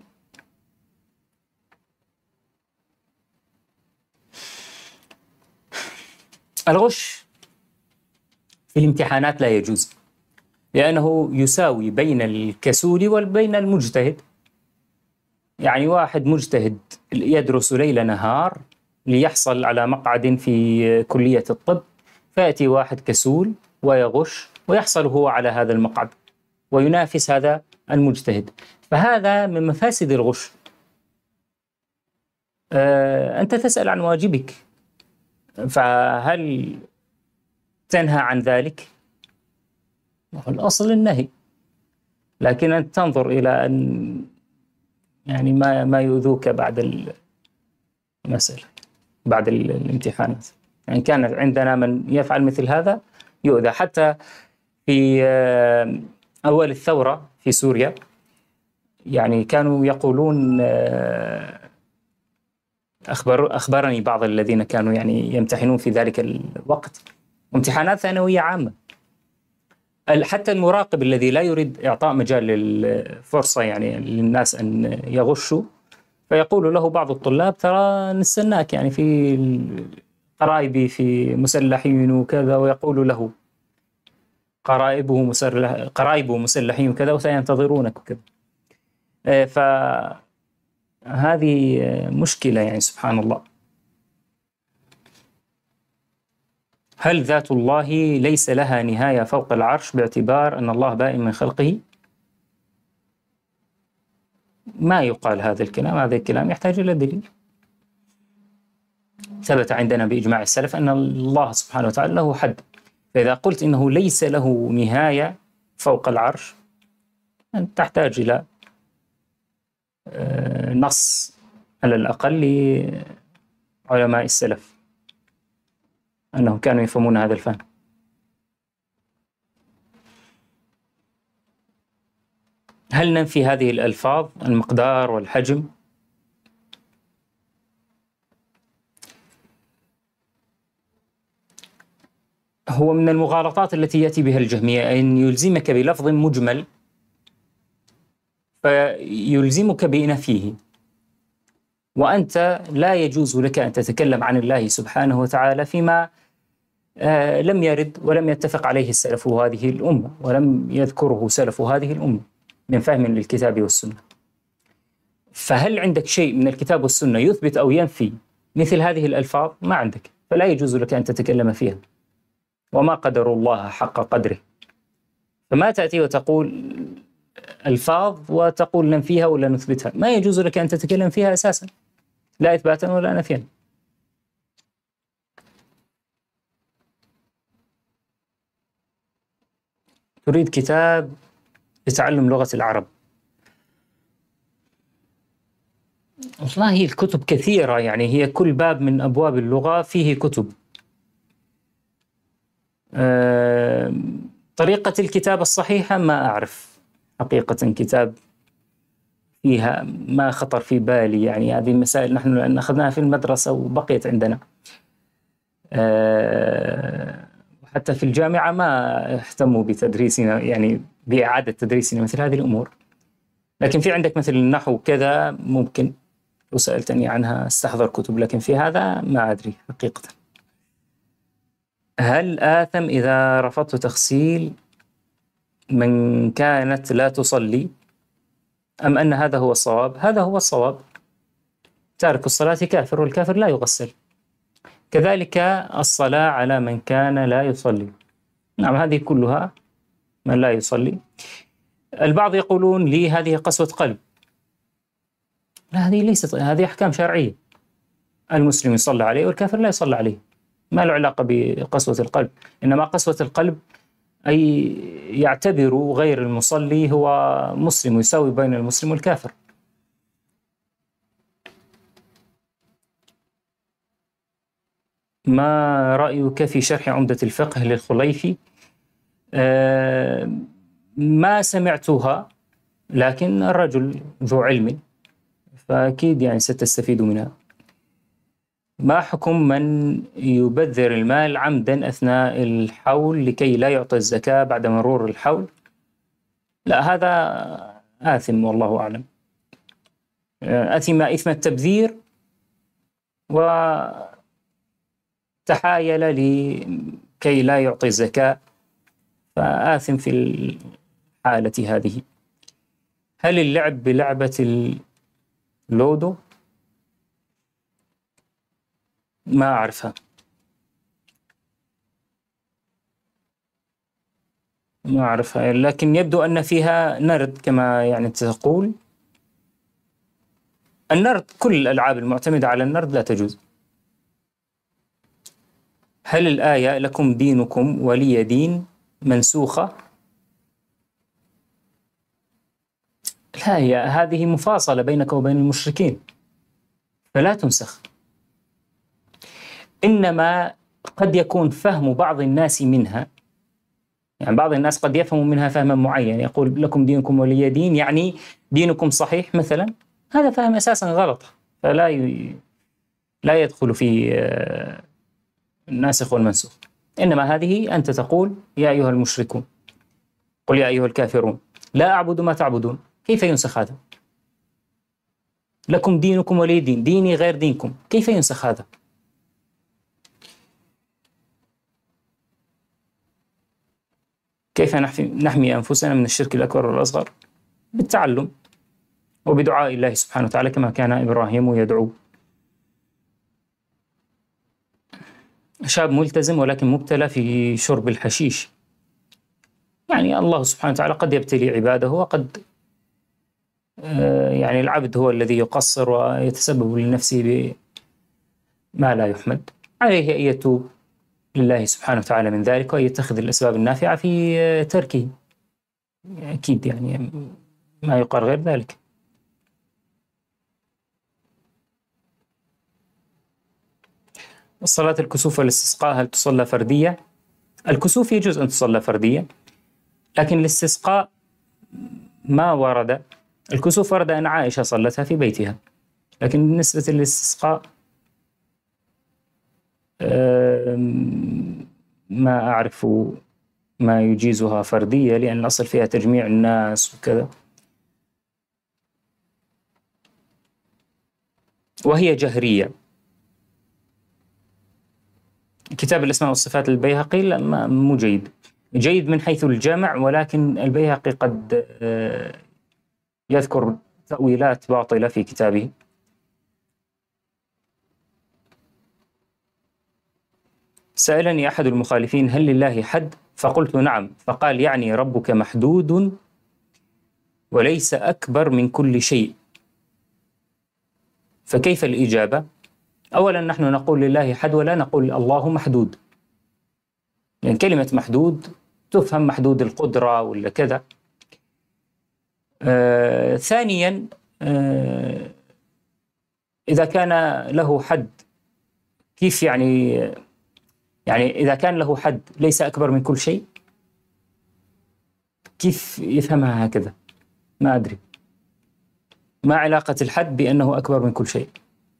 الغش في الامتحانات لا يجوز، لأنه يساوي بين الكسول وبين المجتهد. يعني واحد مجتهد يدرس ليل نهار ليحصل على مقعد في كلية الطب، فيأتي واحد كسول ويغش ويحصل هو على هذا المقعد وينافس هذا المجتهد، فهذا من مفاسد الغش. أه أنت تسأل عن واجبك، فهل تنهى عن ذلك؟ الأصل النهي، لكن أنت تنظر إلى أن يعني ما ما يؤذوك بعد المسألة بعد الامتحانات. يعني كان عندنا من يفعل مثل هذا يؤذى. حتى في أول الثورة في سوريا يعني كانوا يقولون، أخبر أخبرني بعض الذين كانوا يعني يمتحنون في ذلك الوقت امتحانات ثانوية عامة، حتى المراقب الذي لا يريد إعطاء مجال للفرصة يعني للناس أن يغشوا، فيقول له بعض الطلاب ترى نستناك يعني في قرايبي في مسلحين وكذا، ويقول له قرايبه مسلح قرايبه مسلحين وكذا وسينتظرونك وكذا. فهذه مشكلة يعني سبحان الله. هل ذات الله ليس لها نهاية فوق العرش باعتبار أن الله بائن من خلقه؟ ما يقال هذا الكلام، هذا الكلام يحتاج إلى دليل. ثبت عندنا بإجماع السلف أن الله سبحانه وتعالى له حد، فإذا قلت إنه ليس له نهاية فوق العرش أنت تحتاج إلى نص على الأقل لعلماء السلف أنهم كانوا يفهمون هذا الفهم. هل ننفي هذه الألفاظ المقدار والحجم هو من المغالطات التي يأتي بها الجهمية أن يلزمك بلفظ مجمل فيلزمك بنفيه، وأنت لا يجوز لك أن تتكلم عن الله سبحانه وتعالى فيما آه لم يرد ولم يتفق عليه السلف هذه الأمة ولم يذكره سلف هذه الأمة من فهم للكتاب والسنة. فهل عندك شيء من الكتاب والسنة يثبت أو ينفي مثل هذه الألفاظ؟ ما عندك، فلا يجوز لك أن تتكلم فيها. وما قدر الله حق قدره، فما تأتي وتقول ألفاظ وتقول ننفيها ولا نثبتها، ما يجوز لك أن تتكلم فيها أساسا، لا إثباتا ولا نفيا. تريد كتاب لتعلم لغة العرب؟ والله الكتب كثيرة، يعني هي كل باب من أبواب اللغة فيه كتب. أه طريقة الكتابة الصحيحة ما أعرف حقيقة كتاب فيها، ما خطر في بالي، يعني هذه المسائل نحن أخذناها في المدرسة وبقيت عندنا. أه حتى في الجامعة ما اهتموا بتدريسنا، يعني بإعادة تدريسنا مثل هذه الأمور. لكن في عندك مثل النحو كذا ممكن لو سألتني عنها استحضر كتب، لكن في هذا ما أدري حقيقة. هل آثم إذا رفضت تغسيل من كانت لا تصلي أم أن هذا هو الصواب؟ هذا هو الصواب، تارك الصلاة كافر والكافر لا يغسل. كذلك الصلاة على من كان لا يصلي، نعم هذه كلها من لا يصلي. البعض يقولون لي هذه قسوة قلب، لا هذه ليست، هذه أحكام شرعية، المسلم يصلى عليه والكافر لا يصلى عليه، ما له علاقة بقسوة القلب. إنما قسوة القلب أي يعتبر غير المصلي هو مسلم ويساوي بين المسلم والكافر. ما رأيك في شرح عمدة الفقه للخليفي؟ آه ما سمعتها، لكن الرجل ذو علم فأكيد يعني ستستفيد منها. ما حكم من يبذر المال عمدا أثناء الحول لكي لا يعطي الزكاة بعد مرور الحول؟ لا هذا آثم والله أعلم، أثم إثم التبذير وتحايل لكي لا يعطي الزكاة، فآثم في الحالة هذه. هل اللعب بلعبة اللودو؟ ما أعرفها، ما أعرفها، لكن يبدو أن فيها نرد كما يعني تقول. النرد كل الألعاب المعتمدة على النرد لا تجوز. هل الآية لكم دينكم ولي دين منسوخة؟ لا، هي هذه مفاصلة بينك وبين المشركين فلا تنسخ، إنما قد يكون فهم بعض الناس منها، يعني بعض الناس قد يفهم منها فهما معين، يقول لكم دينكم ولي دين يعني دينكم صحيح مثلا، هذا فهم أساسا غلط، فلا ي... لا يدخل في الناسخ والمنسوخ. إنما هذه أنت تقول يا أيها المشركون، قل يا أيها الكافرون لا أعبد ما تعبدون، كيف ينسخ هذا؟ لكم دينكم ولي دين، ديني غير دينكم، كيف ينسخ هذا؟ كيف نحمي أنفسنا من الشرك الأكبر والأصغر؟ بالتعلم وبدعاء الله سبحانه وتعالى كما كان إبراهيم يدعو. شاب ملتزم ولكن مبتلى في شرب الحشيش، يعني الله سبحانه وتعالى قد يبتلي عباده وقد يعني العبد هو الذي يقصر ويتسبب لنفسه بما لا يحمد، عليه أن يتوب لله سبحانه وتعالى من ذلك وأن يتخذ الأسباب النافعة في تركه، أكيد يعني ما يقال غير ذلك. صلاة الكسوف والاستسقاء هل تصلى فردية؟ الكسوف يجوز أن تصلى فردية، لكن الاستسقاء ما ورد. الكسوف ورد أن عائشة صلتها في بيتها، لكن بالنسبة للاستسقاء ما أعرف ما يجيزها فردية، لأن الأصل فيها تجميع الناس وكذا، وهي جهرية. كتاب الأسماء والصفات للبيهقي لا مو جيد، جيد من حيث الجمع، ولكن البيهقي قد يذكر تأويلات باطلة في كتابه. سألني أحد المخالفين: هل لله حد؟ فقلت نعم. فقال: يعني ربك محدود وليس أكبر من كل شيء. فكيف الإجابة؟ أولا نحن نقول لله حد ولا نقول الله محدود، يعني كلمة محدود تفهم محدود القدرة ولا كذا. آه ثانيا آه إذا كان له حد كيف يعني يعني إذا كان له حد ليس أكبر من كل شيء، كيف يفهمها هكذا؟ ما أدري ما علاقة الحد بأنه أكبر من كل شيء.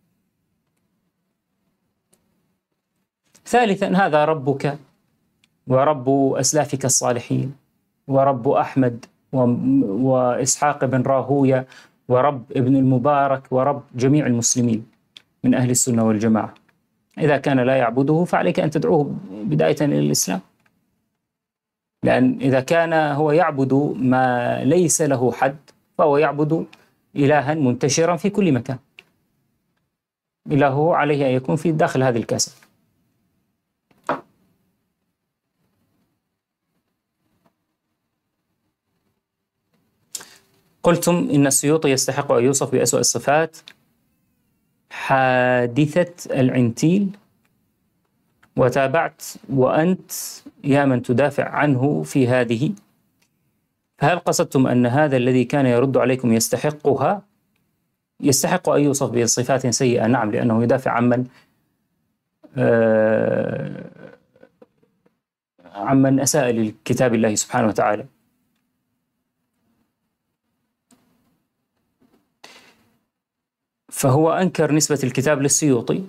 ثالثا هذا ربك ورب أسلافك الصالحين ورب أحمد وإسحاق بن راهوية ورب ابن المبارك ورب جميع المسلمين من أهل السنة والجماعة. إذا كان لا يعبده فعليك أن تدعوه بداية إلى الإسلام، لأن إذا كان هو يعبد ما ليس له حد فهو يعبد إلها منتشرا في كل مكان. إلهه عليه أن يكون في داخل هذه الكاسة. قلتم إن السيوطي يستحق أن يوصف بأسوأ الصفات، حادثة العنتيل، وتابعت وأنت يا من تدافع عنه في هذه، فهل قصدتم أن هذا الذي كان يرد عليكم يستحقها؟ يستحق أن يوصف بصفات سيئة، نعم، لأنه يدافع عمن آه عمن أساء لكتاب الله سبحانه وتعالى. فهو أنكر نسبة الكتاب للسيوطي.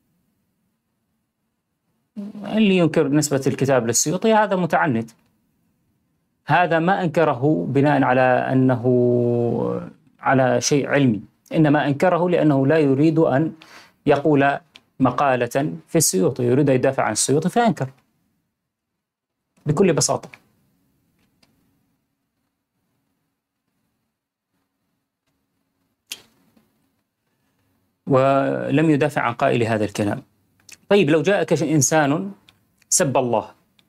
اللي ينكر نسبة الكتاب للسيوطي هذا متعنت، هذا ما أنكره بناء على أنه على شيء علمي، إنما أنكره لأنه لا يريد أن يقول مقالة في السيوطي، يريد أن يدافع عن السيوطي فأنكر بكل بساطة. ولم يدافع عن قائل هذا الكلام. طيب لو جاءك إنسان سب الله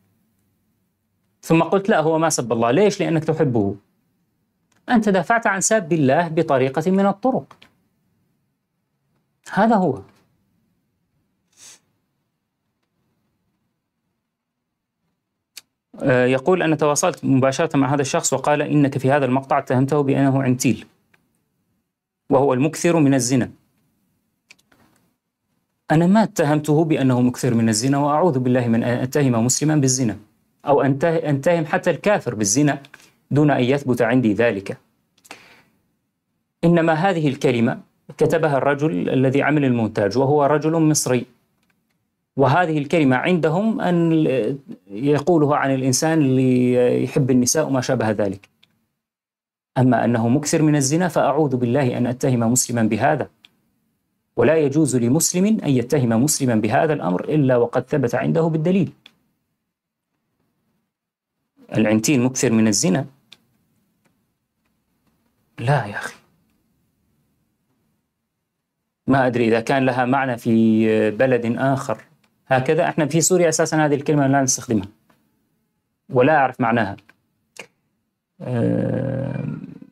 ثم قلت لا هو ما سب الله، ليش؟ لأنك تحبه. أنت دافعت عن سب الله بطريقة من الطرق، هذا هو. يقول أنا تواصلت مباشرة مع هذا الشخص وقال إنك في هذا المقطع اتهمته بأنه عنتيل وهو المكثر من الزنا. أنا ما اتهمته بأنه مكثر من الزنا، وأعوذ بالله من أن أتهم مسلما بالزنا أو أنتهم حتى الكافر بالزنا دون أن يثبت عندي ذلك. إنما هذه الكلمة كتبها الرجل الذي عمل المونتاج وهو رجل مصري، وهذه الكلمة عندهم أن يقولها عن الإنسان اللي يحب النساء وما شابه ذلك. أما أنه مكثر من الزنا فأعوذ بالله أن أتهم مسلما بهذا، ولا يجوز لمسلم أن يتهم مسلما بهذا الأمر إلا وقد ثبت عنده بالدليل. العنتين مكثر من الزنا؟ لا يا أخي، ما أدري إذا كان لها معنى في بلد آخر هكذا. احنا في سوريا أساسا هذه الكلمة لا نستخدمها ولا أعرف معناها. أه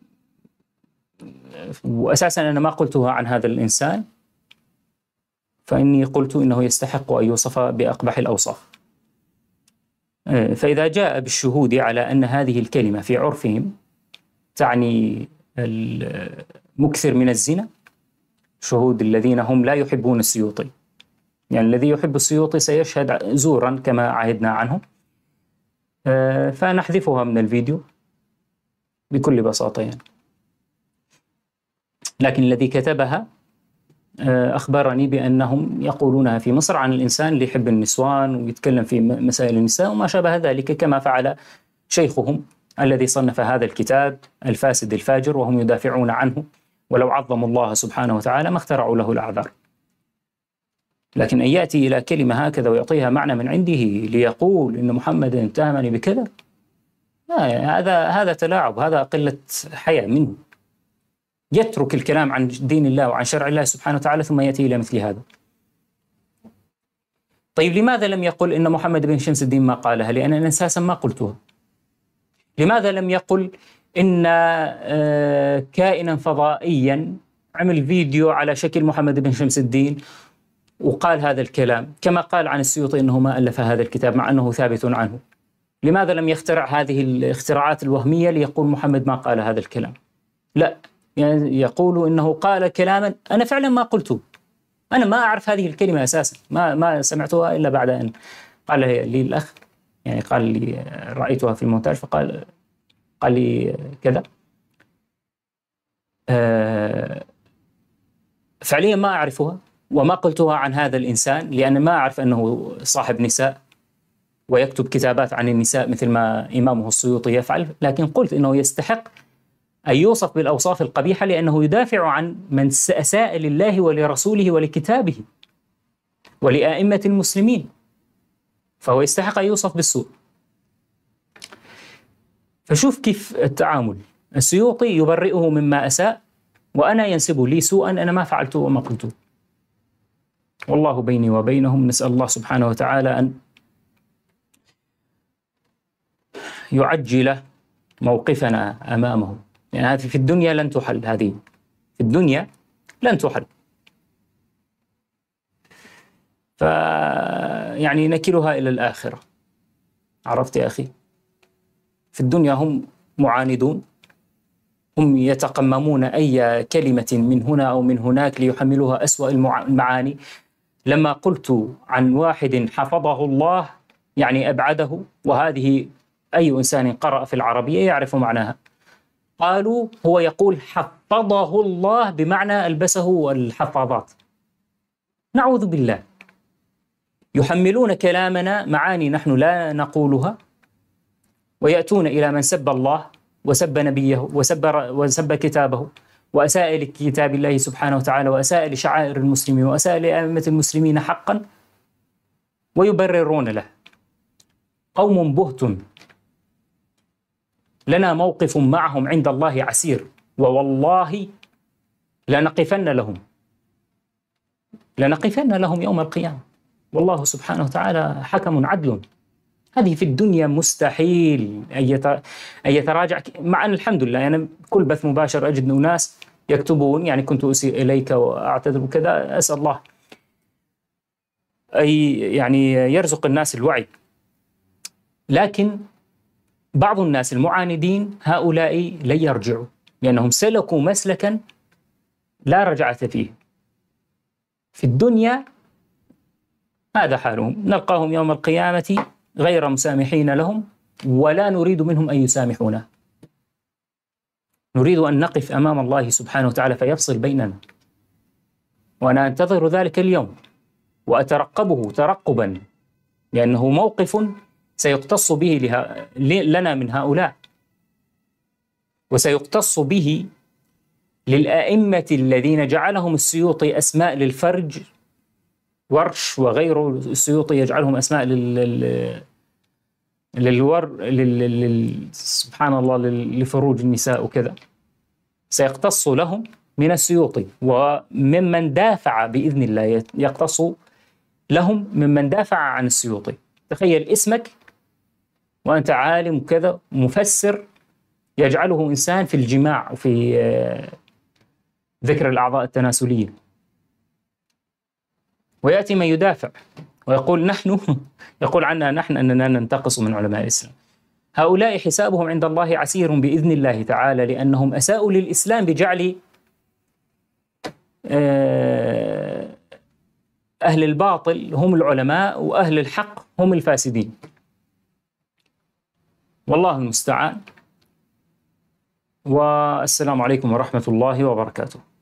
وأساسا أنا ما قلتها عن هذا الإنسان، فإني قلت إنه يستحق أن يوصف بأقبح الأوصاف. أه فإذا جاء بالشهود على أن هذه الكلمة في عرفهم تعني المكثر من الزنا، شهود الذين هم لا يحبون السيوطي، يعني الذي يحب السيوطي سيشهد زورا كما عهدنا عنه، أه فنحذفها من الفيديو بكل بساطة يعني. لكن الذي كتبها أخبرني بأنهم يقولونها في مصر عن الإنسان اللي يحب النسوان ويتكلم في مسائل النساء وما شابه ذلك، كما فعل شيخهم الذي صنف هذا الكتاب الفاسد الفاجر وهم يدافعون عنه، ولو عظموا الله سبحانه وتعالى ما اخترعوا له الأعذار. لكن أن يأتي إلى كلمة هكذا ويعطيها معنى من عنده ليقول إن محمد اتهمني بكذا، هذا هذا تلاعب، هذا قلة حياء منه. يترك الكلام عن دين الله وعن شرع الله سبحانه وتعالى ثم يأتي إلى مثل هذا. طيب لماذا لم يقل إن محمد بن شمس الدين ما قالها؟ لأن أنا أساسا ما قلتها. لماذا لم يقل إن كائنا فضائيا عمل فيديو على شكل محمد بن شمس الدين وقال هذا الكلام، كما قال عن السيوطي أنه ما ألف هذا الكتاب مع أنه ثابت عنه؟ لماذا لم يخترع هذه الاختراعات الوهمية ليقول محمد ما قال هذا الكلام؟ لا، يعني يقول إنه قال كلاما أنا فعلا ما قلته. أنا ما أعرف هذه الكلمة أساسا، ما ما سمعتها إلا بعد أن قال لي الأخ، يعني قال لي رأيتها في المونتاج فقال قال لي كذا. أه فعليا ما أعرفها وما قلتها عن هذا الإنسان، لأن ما أعرف أنه صاحب نساء ويكتب كتابات عن النساء مثل ما إمامه السيوطي يفعل، لكن قلت إنه يستحق أن يوصف بالأوصاف القبيحة لأنه يدافع عن من أساء لله ولرسوله ولكتابه ولأئمة المسلمين، فهو يستحق أن يوصف بالسوء. فشوف كيف التعامل، السيوطي يبرئه مما أساء وأنا ينسب لي سوءا أنا ما فعلته وما قلته. والله بيني وبينهم، نسأل الله سبحانه وتعالى أن يعجل موقفنا أمامهم، يعني هذه في الدنيا لن تحل، هذه في الدنيا لن تحل. ف يعني نكلها إلى الآخرة. عرفت يا أخي؟ في الدنيا هم معاندون، هم يتقممون أي كلمة من هنا أو من هناك ليحملوها أسوأ المعاني. لما قلت عن واحد حفظه الله يعني أبعده، وهذه أي إنسان قرأ في العربية يعرف معناها، قالوا هو يقول حفظه الله بمعنى ألبسه الحفاظات. نعوذ بالله، يحملون كلامنا معاني نحن لا نقولها، ويأتون إلى من سب الله وسب نبيه وسب, وسب كتابه وأساء لكتاب الله سبحانه وتعالى وأساء لشعائر المسلمين وأساء لأئمة المسلمين حقا، ويبررون له. قوم بهت، لنا موقف معهم عند الله عسير، ووالله لنقفن لهم لنقفن لهم يوم القيامة، والله سبحانه وتعالى حكم عدل. هذه في الدنيا مستحيل أن يتراجع، مع أن الحمد لله يعني كل بث مباشر أجد ناس يكتبون يعني كنت أسيء إليك وأعتذر كذا، أسأل الله أي يعني يرزق الناس الوعي. لكن بعض الناس المعاندين هؤلاء لن يرجعوا، لأنهم سلكوا مسلكا لا رجعة فيه. في الدنيا هذا حالهم، نلقاهم يوم القيامة غير مسامحين لهم ولا نريد منهم أن يسامحونا، نريد أن نقف أمام الله سبحانه وتعالى فيفصل بيننا، وأنا أنتظر ذلك اليوم وأترقبه ترقبا، لأنه موقف سيقتص به لها لنا من هؤلاء، وسيقتص به للأئمة الذين جعلهم السيوطي أسماء للفرج، ورش وغيره السيوطي يجعلهم أسماء لل للور لل سبحان الله لفروج النساء وكذا. سيقتص لهم من السيوطي، وممن دافع بإذن الله يقتص لهم ممن دافع عن السيوطي. تخيل اسمك وأنت عالم كذا مفسر يجعله إنسان في الجماع وفي ذكر الأعضاء التناسلية، ويأتي من يدافع ويقول نحن يقول عنا نحن أننا ننتقص من علماء الإسلام. هؤلاء حسابهم عند الله عسير بإذن الله تعالى، لأنهم أساءوا للإسلام بجعل أهل الباطل هم العلماء وأهل الحق هم الفاسدين، والله المستعان. والسلام عليكم ورحمة الله وبركاته.